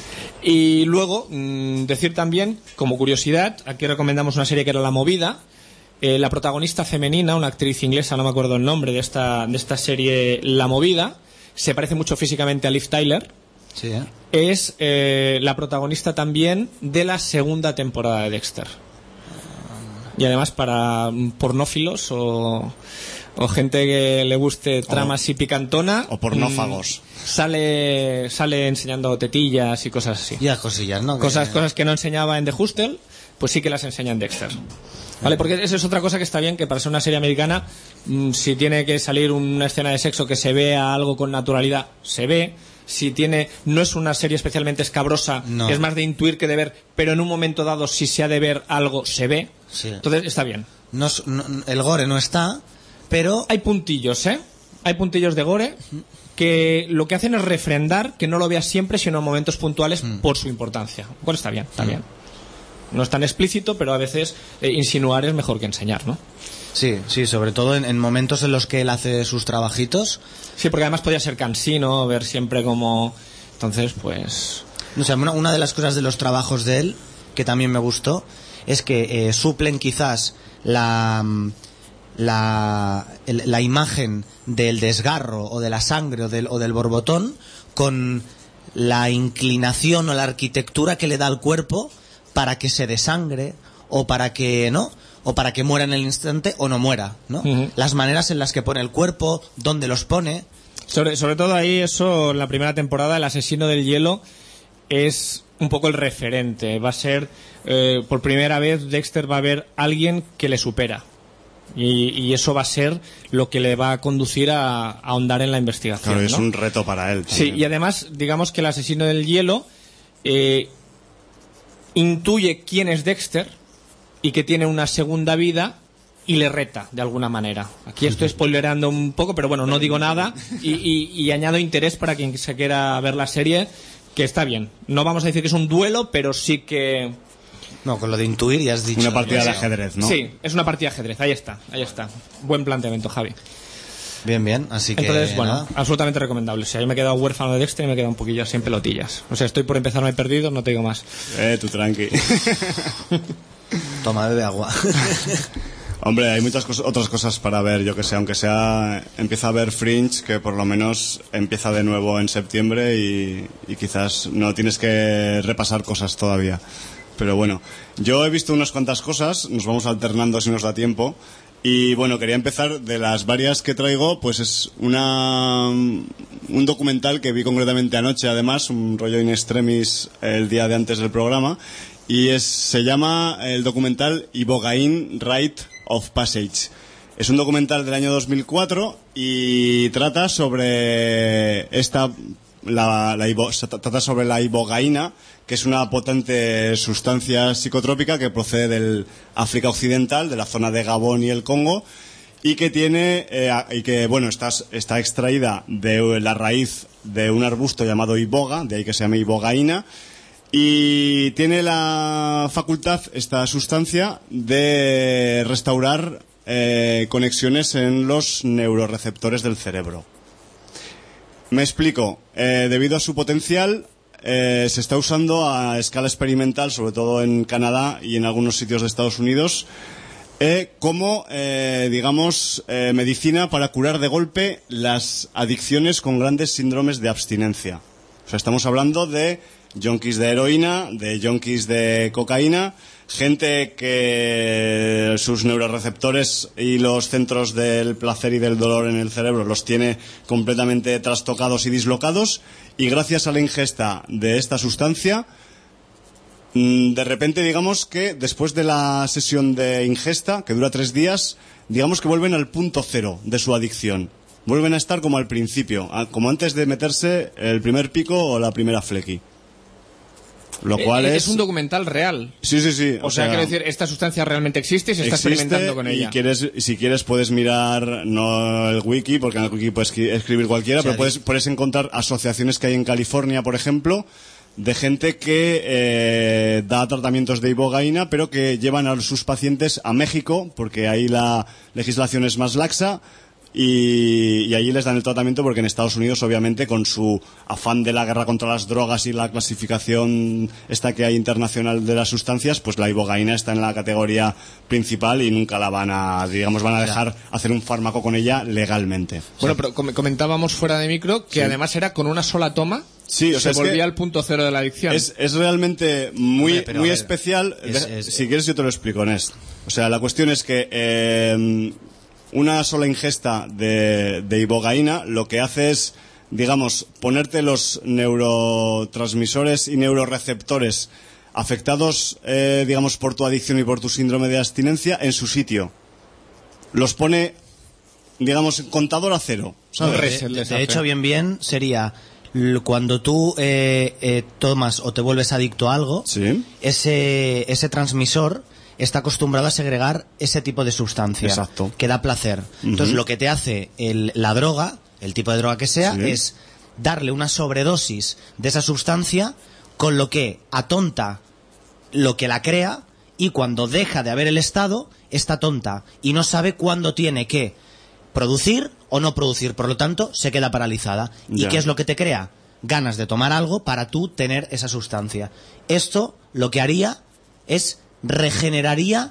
Y luego, mmm, decir también, como curiosidad, aquí recomendamos una serie que era La Movida. Eh, la protagonista femenina, una actriz inglesa, no me acuerdo el nombre de esta, de esta serie La Movida, se parece mucho físicamente a Liv Tyler. Sí, ¿eh? Es eh, la protagonista también de la segunda temporada de Dexter. Y además para mm, pornófilos o, o gente que le guste tramas y picantona. o pornófagos. mm, Sale, sale enseñando tetillas y cosas así. Y las cosillas, ¿no? Cosas, Que- cosas que no enseñaba en The Hostel, pues sí que las enseña en Dexter. ¿Vale? Porque eso es otra cosa que está bien, que para ser una serie americana, mm, si tiene que salir una escena de sexo que se vea algo con naturalidad, se ve. Si tiene, no es una serie especialmente escabrosa, No. es más de intuir que de ver, pero en un momento dado, si se ha de ver algo, se ve. Sí. Entonces está bien. No es- no- el gore no está, pero... Hay puntillos, ¿eh? Hay puntillos de gore que lo que hacen es refrendar que no lo veas siempre, sino en momentos puntuales por su importancia. Lo cual está bien, está bien. No es tan explícito, pero a veces eh, insinuar es mejor que enseñar, ¿no? Sí, sí, sobre todo en, en momentos en los que él hace sus trabajitos. Sí, porque además podía ser cansino, ver siempre como... Entonces, pues... O sea, una, una de las cosas de los trabajos de él, que también me gustó, es que eh, suplen quizás la, mm, la, el- la imagen del desgarro o de la sangre o del, o del borbotón con la inclinación o la arquitectura que le da al cuerpo para que se desangre o para que, ¿no? O para que muera en el instante o no muera, ¿no? Ujú. Las maneras en las que pone el cuerpo, dónde los pone. Sobre, sobre todo ahí, eso, en la primera temporada, el asesino del hielo es un poco el referente. Va a ser, eh, por primera vez, Dexter va a ver a alguien que le supera. Y, y eso va a ser lo que le va a conducir a, a ahondar en la investigación. Claro, es ¿no? un reto para él también. Sí, y además, digamos que el asesino del hielo eh, intuye quién es Dexter y que tiene una segunda vida y le reta de alguna manera. Aquí estoy spoilerando un poco, pero bueno, no digo nada y, y, y añado interés para quien se quiera ver la serie, que está bien. No vamos a decir que es un duelo, pero sí que... No, con lo de intuir ya has dicho. Una partida de ya. ajedrez, ¿no? Sí, es una partida de ajedrez, ahí está, ahí está. Buen planteamiento, Javi. Bien, bien, así que... Entonces, bueno, nada. absolutamente recomendable. O sea, yo me he quedado huérfano de Dexter y me he quedado un poquillo así en pelotillas. O sea, estoy por empezarme perdido, no te digo más. Eh, tú tranqui. Toma, bebe agua. Hombre, hay muchas cosas, otras cosas para ver, yo que sé, aunque sea, empieza a ver Fringe, que por lo menos empieza de nuevo en septiembre y, y quizás no tienes que repasar cosas todavía. Pero bueno, yo he visto unas cuantas cosas, nos vamos alternando si nos da tiempo. Y bueno, quería empezar de las varias que traigo, pues es una un documental que vi concretamente anoche, además, un rollo in extremis el día de antes del programa, y es se llama el documental Ibogaine Rite of Passage. Es un documental del año dos mil cuatro y trata sobre esta la, la ibo, trata sobre la ibogaína, que es una potente sustancia psicotrópica que procede del África Occidental, de la zona de Gabón y el Congo, y que tiene eh, y que bueno está, está extraída de la raíz de un arbusto llamado iboga, de ahí que se llama ibogaína, y tiene la facultad, esta sustancia, de restaurar eh, conexiones en los neuroreceptores del cerebro. Me explico. Eh, debido a su potencial, eh, se está usando a escala experimental, sobre todo en Canadá y en algunos sitios de Estados Unidos, eh, como, eh, digamos, eh, medicina para curar de golpe las adicciones con grandes síndromes de abstinencia. O sea, estamos hablando de yonkis de heroína, de yonkis de cocaína, gente que sus neuroreceptores y los centros del placer y del dolor en el cerebro los tiene completamente trastocados y dislocados, y gracias a la ingesta de esta sustancia, de repente, digamos que después de la sesión de ingesta, que dura tres días, digamos que vuelven al punto cero de su adicción. Vuelven a estar como al principio, como antes de meterse el primer pico o la primera flequi. Lo cual es, es... es un documental real. Sí, sí, sí. O, o sea, sea, quiero decir, esta sustancia realmente existe y se está experimentando con ella. Y quieres, si quieres puedes mirar, no el wiki, porque en el wiki puedes escribir cualquiera, o sea, pero puedes, puedes encontrar asociaciones que hay en California, por ejemplo, de gente que eh, da tratamientos de ibogaína, pero que llevan a sus pacientes a México, porque ahí la legislación es más laxa, y, y allí les dan el tratamiento, porque en Estados Unidos, obviamente, con su afán de la guerra contra las drogas y la clasificación esta que hay internacional de las sustancias, pues la ibogaína está en la categoría principal y nunca la van a, digamos, van a dejar hacer un fármaco con ella legalmente. Bueno, pero comentábamos fuera de micro que sí, además era con una sola toma. Sí, o sea, se volvía al punto cero de la adicción. Es, es realmente muy, Hombre, muy ver, especial. Es, es, si quieres yo te lo explico, Nest. O sea, la cuestión es que eh, una sola ingesta de, de ibogaína lo que hace es, digamos, ponerte los neurotransmisores y neuroreceptores afectados, eh, digamos, por tu adicción y por tu síndrome de abstinencia en su sitio. Los pone, digamos, contador a cero, ¿sabes? De, de, de hecho, bien bien sería cuando tú eh, eh, tomas o te vuelves adicto a algo, ¿sí? ese, ese transmisor está acostumbrado a segregar ese tipo de sustancia. Exacto. Que da placer. Uh-huh. Entonces, lo que te hace el, la droga, el tipo de droga que sea, sí, es darle una sobredosis de esa sustancia, con lo que atonta lo que la crea, y cuando deja de haber el estado, está tonta y no sabe cuándo tiene que producir o no producir, por lo tanto se queda paralizada. Ya. ¿Y qué es lo que te crea? Ganas de tomar algo para tú tener esa sustancia. Esto lo que haría es regeneraría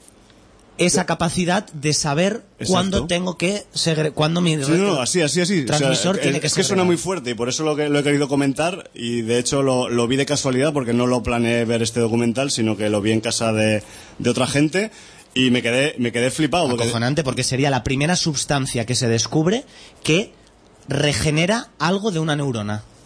esa capacidad de saber Exacto. cuándo tengo que segre- cuándo mi sí, no, así, así, así. transmisor o sea, tiene es, que es que segregar. suena muy fuerte y por eso lo, que, lo he querido comentar, y de hecho lo, lo vi de casualidad porque no lo planeé ver este documental, sino que lo vi en casa de, de otra gente. Y me quedé, me quedé flipado. Porque... Acojonante, porque sería la primera sustancia que se descubre que regenera algo de una neurona.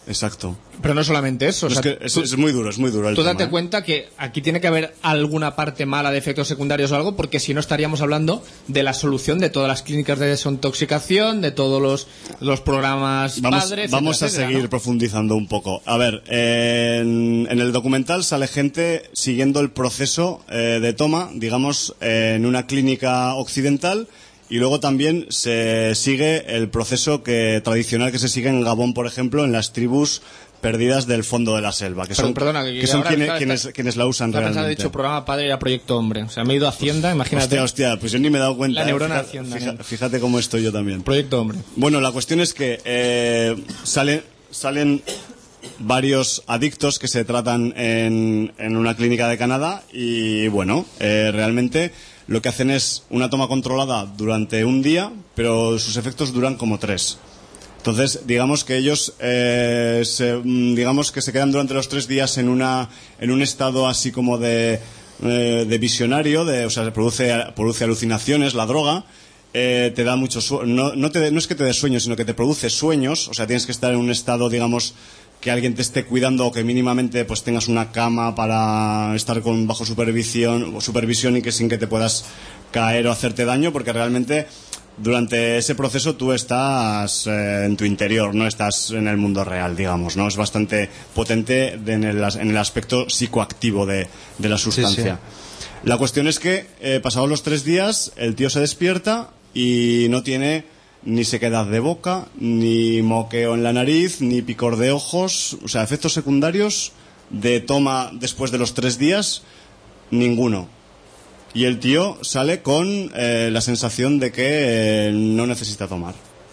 Exacto. Pero no solamente eso. No, o sea, es, que es, tú, es muy duro, es muy duro el Tú tema, date ¿eh? cuenta que aquí tiene que haber alguna parte mala de efectos secundarios o algo, porque si no estaríamos hablando de la solución de todas las clínicas de desintoxicación, de todos los, los programas Vamos, padre, etcétera, vamos a etcétera, seguir ¿no? profundizando un poco. A ver, eh, en, en el documental sale gente siguiendo el proceso eh, de toma, digamos, eh, en una clínica occidental. Y luego también se sigue el proceso que tradicional que se sigue en Gabón, por ejemplo, en las tribus perdidas del fondo de la selva, que Perdón, son, perdona, que que son ahora quienes, está- quienes, está- quienes la usan Estaba pensando, he realmente. dicho programa padre y a Proyecto Hombre. O sea, me he ido a Hacienda, imagínate. Hostia, hostia, pues yo ni me he dado cuenta. La eh. neurona Fíjate, Hacienda, fija- ¿no? fíjate cómo estoy yo también. Proyecto Hombre. Bueno, la cuestión es que eh, salen, salen varios adictos que se tratan en, en una clínica de Canadá y, bueno, eh, realmente lo que hacen es una toma controlada durante un día, pero sus efectos duran como tres. Entonces, digamos que ellos, eh, se, mm, digamos que se quedan durante los tres días en una, en un estado así como de, eh, de visionario, de, o sea, se produce, produce alucinaciones, la droga, eh, te da mucho sueño, no, no, te, no es que te dé sueño, sino que te produce sueños, o sea, tienes que estar en un estado, digamos, que alguien te esté cuidando o que mínimamente pues tengas una cama para estar con bajo supervisión, o supervisión y que sin que te puedas caer o hacerte daño, porque realmente durante ese proceso tú estás eh, en tu interior, no estás en el mundo real, digamos, ¿no? Es bastante potente de, en, el, en el aspecto psicoactivo de, de la sustancia. Sí, sí. La cuestión es que eh, pasados los tres días el tío se despierta y no tiene ni sequedad de boca, ni moqueo en la nariz, ni picor de ojos, o sea, efectos secundarios de toma después de los tres días, ninguno. Y el tío sale con eh, la sensación de que eh, no necesita tomar.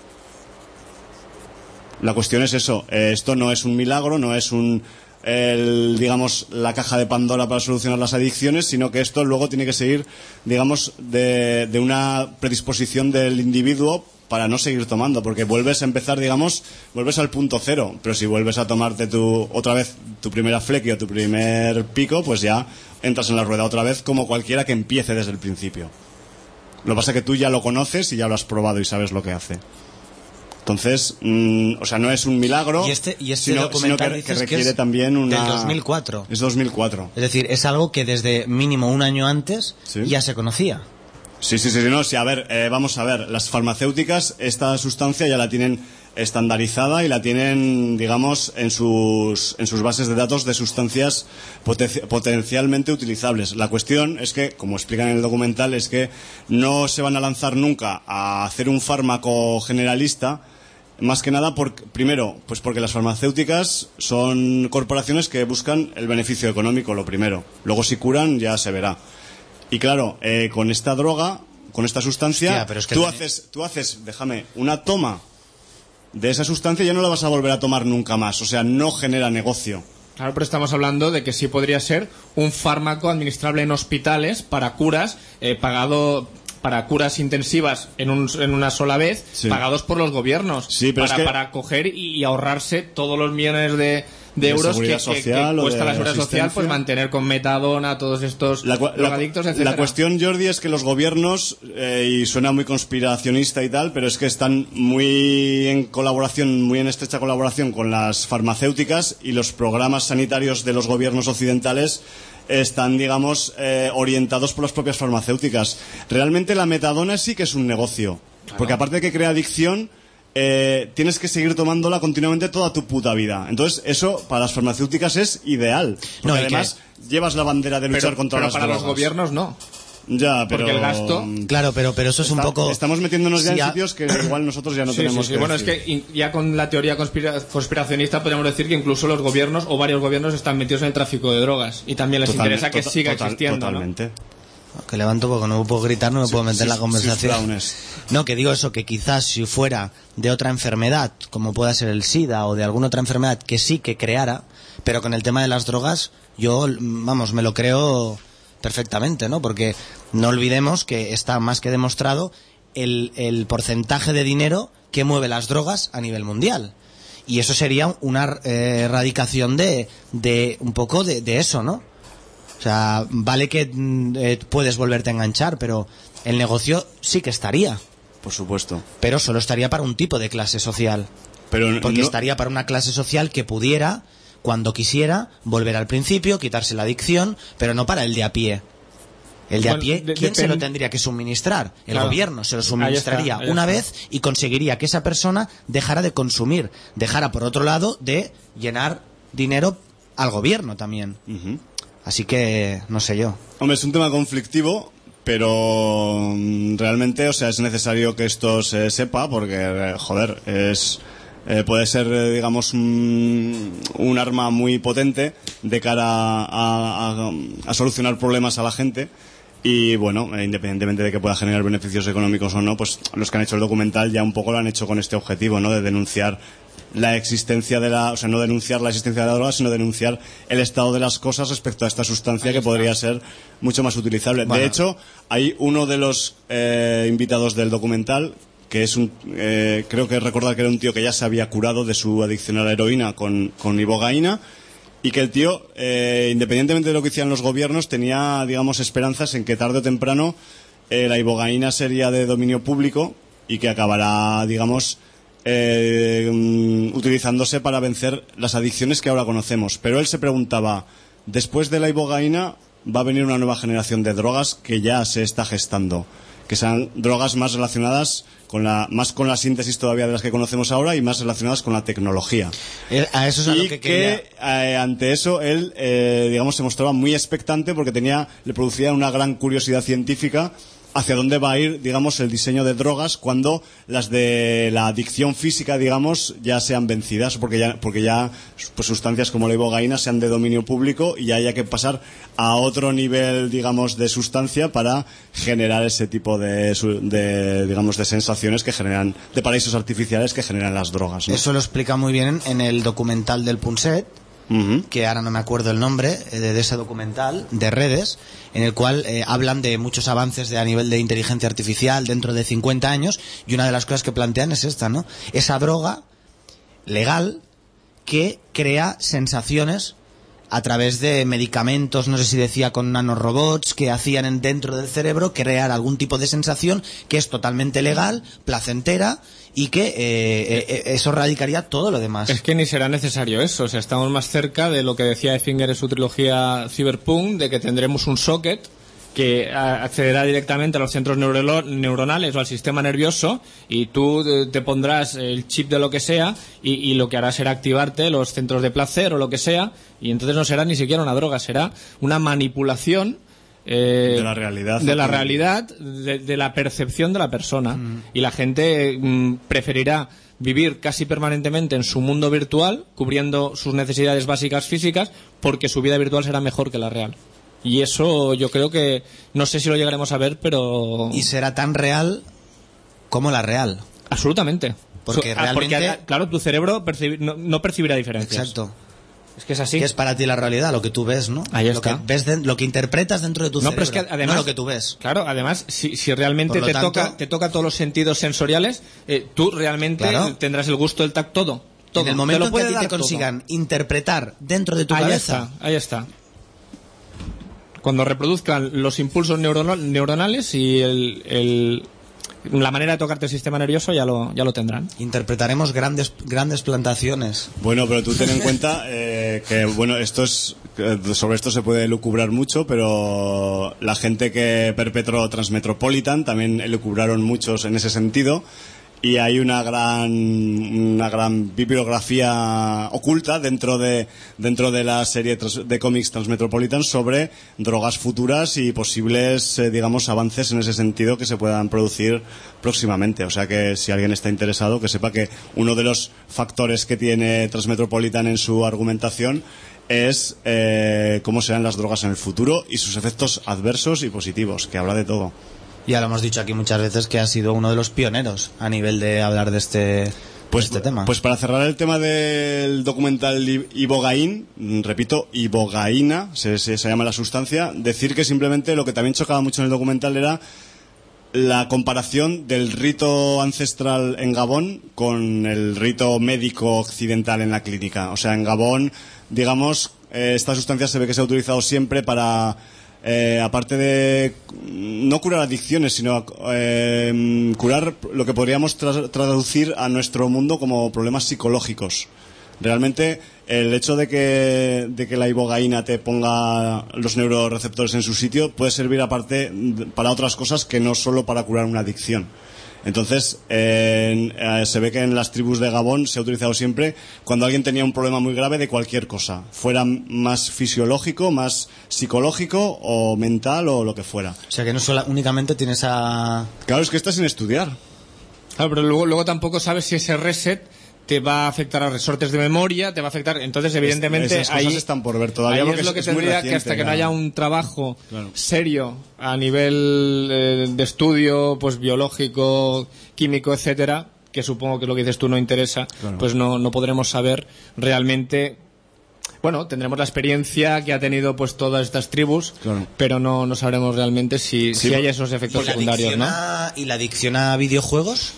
La cuestión es eso, eh, esto no es un milagro, no es un, el, digamos, la caja de Pandora para solucionar las adicciones, sino que esto luego tiene que seguir, digamos, de, de una predisposición del individuo para no seguir tomando, porque vuelves a empezar, digamos, vuelves al punto cero, pero si vuelves a tomarte tu, otra vez tu primera flequi o tu primer pico, pues ya entras en la rueda otra vez como cualquiera que empiece desde el principio. Lo que pasa es que tú ya lo conoces y ya lo has probado y sabes lo que hace. Entonces, mmm, o sea, no es un milagro, y este, y este sino, documental sino que, que dices requiere que es también una... del dos mil cuatro. Es dos mil cuatro. Es decir, es algo que desde mínimo un año antes ¿sí? ya se conocía. Sí, sí, sí, sí, no, sí, a ver, eh, vamos a ver, las farmacéuticas esta sustancia ya la tienen estandarizada y la tienen, digamos, en sus, en sus bases de datos de sustancias poten- potencialmente utilizables. La cuestión es que, como explican en el documental, es que no se van a lanzar nunca a hacer un fármaco generalista, más que nada, por, primero, pues porque las farmacéuticas son corporaciones que buscan el beneficio económico, lo primero. Luego, si curan, ya se verá. Y claro, eh, con esta droga, con esta sustancia, Hostia, pero es que tú, ten... haces, tú haces, déjame, una toma de esa sustancia y ya no la vas a volver a tomar nunca más. O sea, no genera negocio. Claro, pero estamos hablando de que sí podría ser un fármaco administrable en hospitales para curas, eh, pagado... para curas intensivas en, un, en una sola vez, sí. pagados por los gobiernos, sí, pero para, es que... para coger y, y ahorrarse todos los millones de, de euros que, que, que cuesta la seguridad social, pues mantener con metadona a todos estos la, drogadictos, la, etcétera. La cuestión, Jordi, es que los gobiernos, eh, y suena muy conspiracionista y tal, pero es que están muy en colaboración, muy en estrecha colaboración con las farmacéuticas, y los programas sanitarios de los gobiernos occidentales están, digamos, eh, orientados por las propias farmacéuticas. Realmente la metadona sí que es un negocio, claro. Porque aparte de que crea adicción, eh, tienes que seguir tomándola continuamente toda tu puta vida. Entonces eso para las farmacéuticas es ideal, porque no, además que... llevas la bandera de luchar pero, contra pero las para drogas. Los gobiernos no. Ya, pero... Porque el gasto... Claro, pero, pero eso es Está, un poco... Estamos metiéndonos ya sí, en a... sitios que igual nosotros ya no sí, tenemos sí, sí. que Bueno, decir. es que ya con la teoría conspira... conspiracionista podemos decir que incluso los gobiernos o varios gobiernos están metidos en el tráfico de drogas y también les Total, interesa que to siga total, existiendo, totalmente. ¿no? Que levanto porque no puedo gritar, no me sí, puedo meter en sí, la conversación. Sí, no, que digo eso, que quizás si fuera de otra enfermedad, como pueda ser el SIDA o de alguna otra enfermedad que sí que creara, pero con el tema de las drogas, yo, vamos, me lo creo perfectamente, ¿no? Porque no olvidemos que está más que demostrado el, el porcentaje de dinero que mueve las drogas a nivel mundial. Y eso sería una eh, erradicación de, de un poco de, de eso, ¿no? O sea, vale que eh, puedes volverte a enganchar, pero el negocio sí que estaría. Por supuesto. Pero solo estaría para un tipo de clase social. Pero porque no... estaría para una clase social que pudiera, cuando quisiera, volver al principio, quitarse la adicción, pero no para el de a pie. El de bueno, a pie, de, ¿quién depend... se lo tendría que suministrar? El claro. gobierno se lo suministraría ahí está, ahí una está. vez y conseguiría que esa persona dejara de consumir, dejara por otro lado de llenar dinero al gobierno también. Uh-huh. Así que, no sé yo. Hombre, es un tema conflictivo, pero realmente, o sea, es necesario que esto se sepa porque, joder, es... Eh, puede ser, eh, digamos, un, un arma muy potente de cara a, a, a solucionar problemas a la gente. Y bueno, eh, independientemente de que pueda generar beneficios económicos o no, pues los que han hecho el documental ya un poco lo han hecho con este objetivo, ¿no? De denunciar la existencia de la, o sea, no denunciar la existencia de la droga, sino denunciar el estado de las cosas respecto a esta sustancia que podría ser mucho más utilizable. Bueno. De hecho, hay uno de los eh, invitados del documental que es un, eh, creo que recordar que era un tío que ya se había curado de su adicción a la heroína con, con ibogaína, y que el tío, eh, independientemente de lo que hicieran los gobiernos, tenía, digamos, esperanzas en que tarde o temprano eh, la ibogaína sería de dominio público y que acabará, digamos, eh, um, utilizándose para vencer las adicciones que ahora conocemos. Pero él se preguntaba, después de la ibogaína va a venir una nueva generación de drogas que ya se está gestando, que sean drogas más relacionadas con la, más con la síntesis todavía de las que conocemos ahora y más relacionadas con la tecnología. A eso es a y lo que, que quería... eh, ante eso él, eh, digamos, se mostraba muy expectante porque tenía, le producía una gran curiosidad científica hacia dónde va a ir, digamos, el diseño de drogas cuando las de la adicción física, digamos, ya sean vencidas, porque ya, porque ya pues, sustancias como la ibogaína sean de dominio público y ya haya que pasar a otro nivel, digamos, de sustancia para generar ese tipo de, de digamos, de sensaciones que generan, de paraísos artificiales que generan las drogas, ¿no? Eso lo explica muy bien en el documental del Punset, uh-huh. que ahora no me acuerdo el nombre de, de ese documental, de redes, en el cual eh, hablan de muchos avances de, a nivel de inteligencia artificial dentro de cincuenta años, y una de las cosas que plantean es esta, ¿no? Esa droga legal que crea sensaciones a través de medicamentos, no sé si decía con nanorobots, que hacían en, dentro del cerebro crear algún tipo de sensación que es totalmente legal, placentera, y que eh, eh, eso radicaría todo lo demás. Es que ni será necesario eso, o sea, estamos más cerca de lo que decía Effinger en su trilogía Cyberpunk, de que tendremos un socket que accederá directamente a los centros neuro- neuronales o al sistema nervioso, y tú te pondrás el chip de lo que sea y, y lo que hará será activarte los centros de placer o lo que sea, y entonces no será ni siquiera una droga, será una manipulación eh, de la realidad, de la realidad, de, de la percepción de la persona, mm. y la gente mm, preferirá vivir casi permanentemente en su mundo virtual, cubriendo sus necesidades básicas físicas, porque su vida virtual será mejor que la real. Y eso yo creo que, no sé si lo llegaremos a ver, pero... Y será tan real como la real. Absolutamente. Porque so, realmente... Porque, claro, tu cerebro percibi- no, no percibirá diferencias. Exacto. Es que es así. ¿Qué es para ti la realidad? Lo que tú ves, ¿no? Ahí lo está. Que ves de, lo que interpretas dentro de tu no, cerebro. Pero es que además, no lo que tú ves. Claro, además, si, si realmente te, tanto, toca, te toca todos los sentidos sensoriales, eh, tú realmente claro. tendrás el gusto del tacto todo. todo. En el momento te lo en que a ti te todo. consigan interpretar dentro de tu ahí cabeza... Está, ahí está. Cuando reproduzcan los impulsos neuronal, neuronales y el, el, la manera de tocarte el sistema nervioso, ya lo, ya lo tendrán. Interpretaremos grandes, grandes plantaciones. Bueno, pero tú ten en cuenta eh, que, bueno, esto es, sobre esto se puede lucubrar mucho, pero la gente que perpetró Transmetropolitan también elucubraron muchos en ese sentido. Y hay una gran una gran bibliografía oculta dentro de dentro de la serie de cómics Transmetropolitan sobre drogas futuras y posibles, eh, digamos, avances en ese sentido que se puedan producir próximamente. O sea que si alguien está interesado, que sepa que uno de los factores que tiene Transmetropolitan en su argumentación es eh, cómo serán las drogas en el futuro y sus efectos adversos y positivos, que habla de todo. Ya lo hemos dicho aquí muchas veces que ha sido uno de los pioneros a nivel de hablar de este, pues, de este tema. Pues para cerrar el tema del documental Ibogaín, repito, ibogaína, se, se, se llama la sustancia, decir que simplemente lo que también chocaba mucho en el documental era la comparación del rito ancestral en Gabón con el rito médico occidental en la clínica. O sea, en Gabón, digamos, eh, esta sustancia se ve que se ha utilizado siempre para... eh, aparte de no curar adicciones, sino eh, curar lo que podríamos tra- traducir a nuestro mundo como problemas psicológicos. Realmente el hecho de que, de que la ibogaína te ponga los neuroreceptores en su sitio puede servir aparte para otras cosas que no solo para curar una adicción. Entonces, eh, eh, se ve que en las tribus de Gabón se ha utilizado siempre cuando alguien tenía un problema muy grave de cualquier cosa, fuera más fisiológico, más psicológico o mental o lo que fuera. O sea que no solo únicamente tienes a... Claro, es que estás sin estudiar. Claro, pero luego, luego tampoco sabes si ese reset te va a afectar a resortes de memoria, te va a afectar... Entonces, evidentemente, esas cosas ahí, están por ver todavía. ahí porque es lo que es, es muy tendría reciente, que hasta que claro. no haya un trabajo Claro. serio a nivel eh, de estudio, pues biológico, químico, etcétera, que supongo que lo que dices tú no interesa, Claro. pues no, no podremos saber realmente... Bueno, tendremos la experiencia que ha tenido pues todas estas tribus, Claro. pero no, no sabremos realmente si, Sí, si hay esos efectos ¿Y la secundarios, adicción ¿no? a- ¿Y la adicción a videojuegos?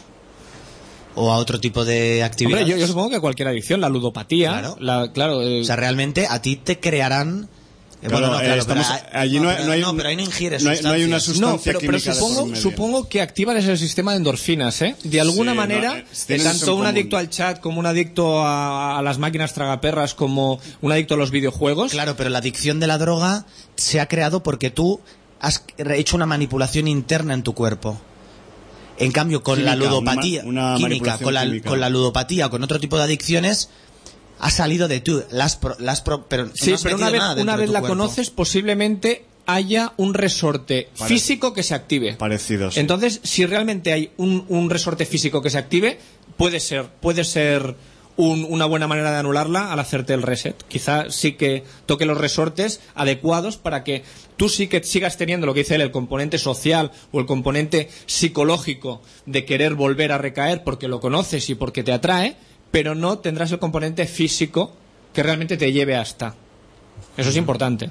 ¿O a otro tipo de actividades? Hombre, yo, yo supongo que cualquier adicción, la ludopatía, Claro. la, claro, eh, O sea, realmente a ti te crearán... eh, Claro, bueno, no, eh, claro, estamos- pero, allí no hay- pero, no hay- no, pero ahí no ingieres no hay- no hay una sustancias. no, sustancia pero, pero química de supongo, por medio. supongo que activas ese sistema de endorfinas, ¿eh? De alguna Sí, manera, no, eh, eh, tienen eso tanto en un común. adicto al chat como un adicto a, a las máquinas tragaperras como un adicto a los videojuegos. Claro, pero la adicción de la droga se ha creado porque tú has hecho una manipulación interna en tu cuerpo. En cambio, con Química, la ludopatía una- una química, manipulación con la, química. con la ludopatía o con otro tipo de adicciones, ha salido de tú. Las pro, las pro- pero Sí, no has pero una metido vez, nada dentro una de vez tu la cuerpo. conoces, posiblemente haya un resorte Pare- físico que se active. Parecidos. sí. Entonces, si realmente hay un, un resorte físico que se active, puede ser, puede ser un- una buena manera de anularla al hacerte el reset. Quizá sí que toque los resortes adecuados para que tú sí que sigas teniendo lo que dice él, el componente social o el componente psicológico de querer volver a recaer porque lo conoces y porque te atrae, pero no tendrás el componente físico que realmente te lleve hasta. Eso es importante.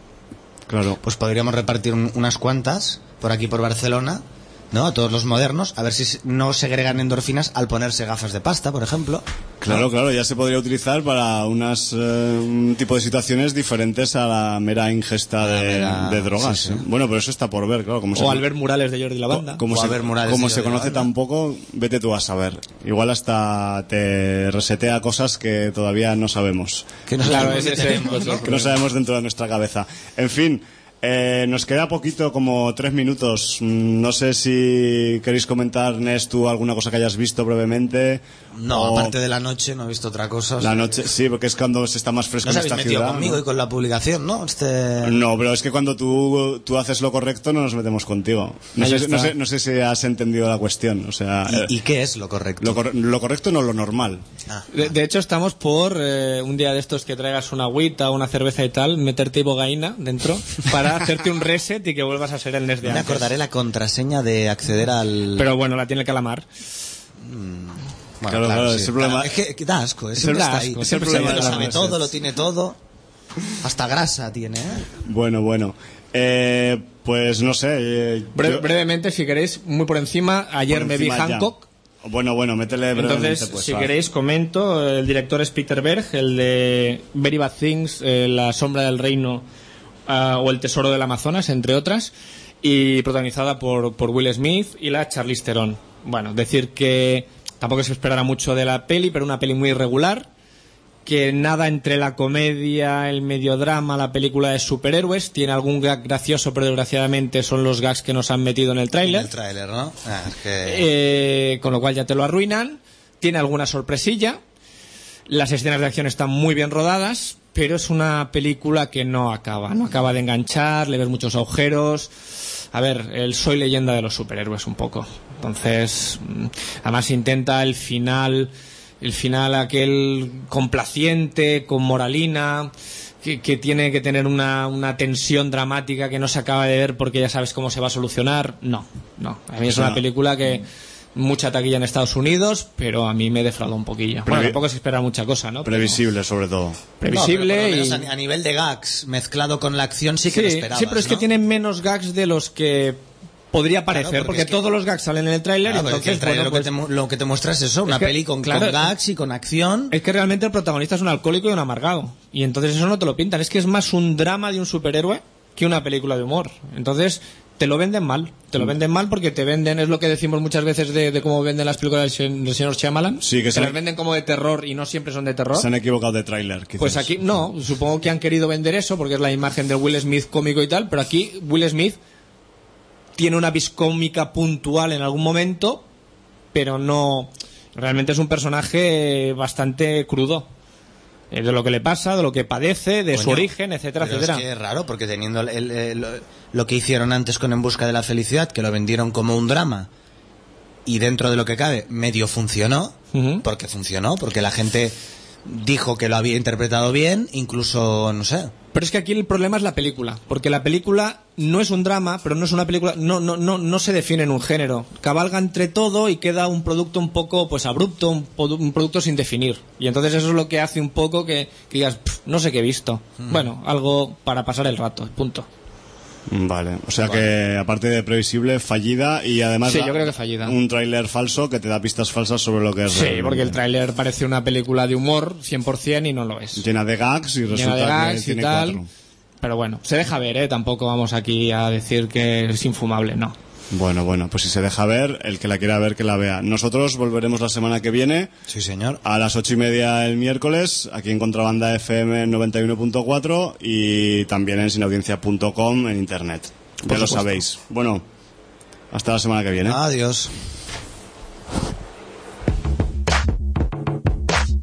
Claro. Pues podríamos repartir un- unas cuantas por aquí por Barcelona, ¿no? A todos los modernos, a ver si no segregan endorfinas al ponerse gafas de pasta, por ejemplo. Claro, claro, ya se podría utilizar para unas eh, un tipo de situaciones diferentes a la mera ingesta A la de, mera- de drogas. sí, sí. ¿eh? Bueno, pero eso está por ver, claro. Como se, O al ver murales de Jordi Lavanda. como o a se, ver murales como de se Jordi conoce Lavanda. tan poco, vete tú a saber. Igual hasta te resetea cosas que todavía no sabemos. Que no Claro, sabemos ese- que ese- tenemos, pues, ¿no? Que no sabemos dentro de nuestra cabeza. En fin, eh, nos queda poquito, como tres minutos. Mm, No sé si queréis comentar, Nes, tú alguna cosa que hayas visto brevemente. No, o aparte de la noche no he visto otra cosa. o la sea, noche, sí, porque es cuando se está más fresco no os en habéis esta metido ciudad. conmigo ¿no? y con la publicación, ¿no? Este... No, pero es que cuando tú, tú haces lo correcto no nos metemos contigo. No Ahí sé, está. no, sé, no sé si has entendido la cuestión. O sea, eh, ¿Y, y qué es lo correcto? lo, cor- lo correcto no lo normal. Ah, De, de hecho, estamos por eh, un día de estos que traigas una agüita, una cerveza y tal, meterte ibogaína dentro para hacerte un reset y que vuelvas a ser el Nes de me antes. acordaré la contraseña de acceder al... Pero bueno, la tiene el calamar. Bueno, Claro, claro, ese problema- Es que, que da asco, Es siempre el- está da ahí. asco, es el Siempre problema lo de las sabe redes. todo, lo tiene todo. Hasta grasa tiene, ¿eh? Bueno, bueno. Eh, pues no sé. eh, Bre- yo- brevemente, si queréis, muy por encima, ayer por me vi encima ya. Hancock. Bueno, bueno, métele brevemente. Entonces, pues, si va. queréis, comento. El director es Peter Berg, el de Very Bad Things, eh, La Sombra del Reino ah, o El Tesoro del Amazonas, entre otras, y protagonizada por, por Will Smith y la Charlize Theron. Bueno, decir que tampoco se esperará mucho de la peli, pero una peli muy irregular, que nada entre la comedia, el mediodrama, la película de superhéroes, tiene algún gag gracioso, pero desgraciadamente son los gags que nos han metido en el En tráiler. el tráiler, ¿no? Ah, es que... Eh, con lo cual ya te lo arruinan. Tiene alguna sorpresilla. Las escenas de acción están muy bien rodadas, pero es una película que no acaba. No acaba de enganchar, le ves muchos agujeros. A ver, el soy leyenda de los superhéroes un poco. Entonces, mm, además intenta el final, el final aquel complaciente, con moralina, que, que tiene que tener una, una tensión dramática que no se acaba de ver porque ya sabes cómo se va a solucionar. No, no. A mí es O sea, una película que mucha taquilla en Estados Unidos, pero a mí me defraudó un poquillo. Bueno, Previ- tampoco se espera mucha cosa, ¿no? Pero- Previsible, sobre todo. previsible No, pero por lo y... menos a, a nivel de gags mezclado con la acción sí que lo Sí, esperabas, sí, pero es que ¿no? tiene menos gags de los que podría parecer, Claro, porque porque, es que- todos los gags salen en el tráiler, Claro, pero es que entonces, el tráiler bueno, lo, que pues, te, mu- lo que te muestra es eso, una que, peli con, claro, con gags y con acción. es que realmente el protagonista es un alcohólico y un amargado. Y entonces eso no te lo pintan. Es que es más un drama de un superhéroe que una película de humor. Entonces te lo venden mal, te lo venden mal porque te venden, es lo que decimos muchas veces de, de cómo venden las películas del, del señor Shyamalan, sí, que se las venden como de terror y no siempre son de terror. Se han equivocado de tráiler, quizás. Pues aquí no, supongo que han querido vender eso porque es la imagen de Will Smith cómico y tal, pero aquí Will Smith tiene una vis cómica puntual en algún momento, pero no, realmente es un personaje bastante crudo. De lo que le pasa, de lo que padece, de Coño, su origen, etcétera, pero etcétera. Es que es raro, porque teniendo el, el, el, lo que hicieron antes con En busca de la felicidad, que lo vendieron como un drama, y dentro de lo que cabe, medio funcionó, uh-huh. porque funcionó, porque la gente dijo que lo había interpretado bien, incluso, no sé. Pero es que aquí el problema es la película, porque la película no es un drama, pero no es una película, no no no no se define en un género, cabalga entre todo y queda un producto un poco pues abrupto, un, un producto sin definir, y entonces eso es lo que hace un poco que, que digas, no sé qué he visto, mm. bueno, algo para pasar el rato, punto. Vale, o sea vale. que aparte de previsible, fallida y además sí, yo creo que fallida. Un tráiler falso que te da pistas falsas sobre lo que es. Sí, realmente. Porque el tráiler parece una película de humor cien por ciento y no lo es. Llena de gags y Llena resulta de gags que tiene y tal, cuatro. Pero bueno, se deja ver, ¿eh? Tampoco vamos aquí a decir que es infumable, no. Bueno, bueno, pues si se deja ver, el que la quiera ver, que la vea. Nosotros volveremos la semana que viene. Sí, señor. A las ocho y media el miércoles, aquí en Contrabanda F M noventa y uno punto cuatro y también en sinaudiencia punto com en internet. Ya lo sabéis. Bueno, hasta la semana que viene. Adiós.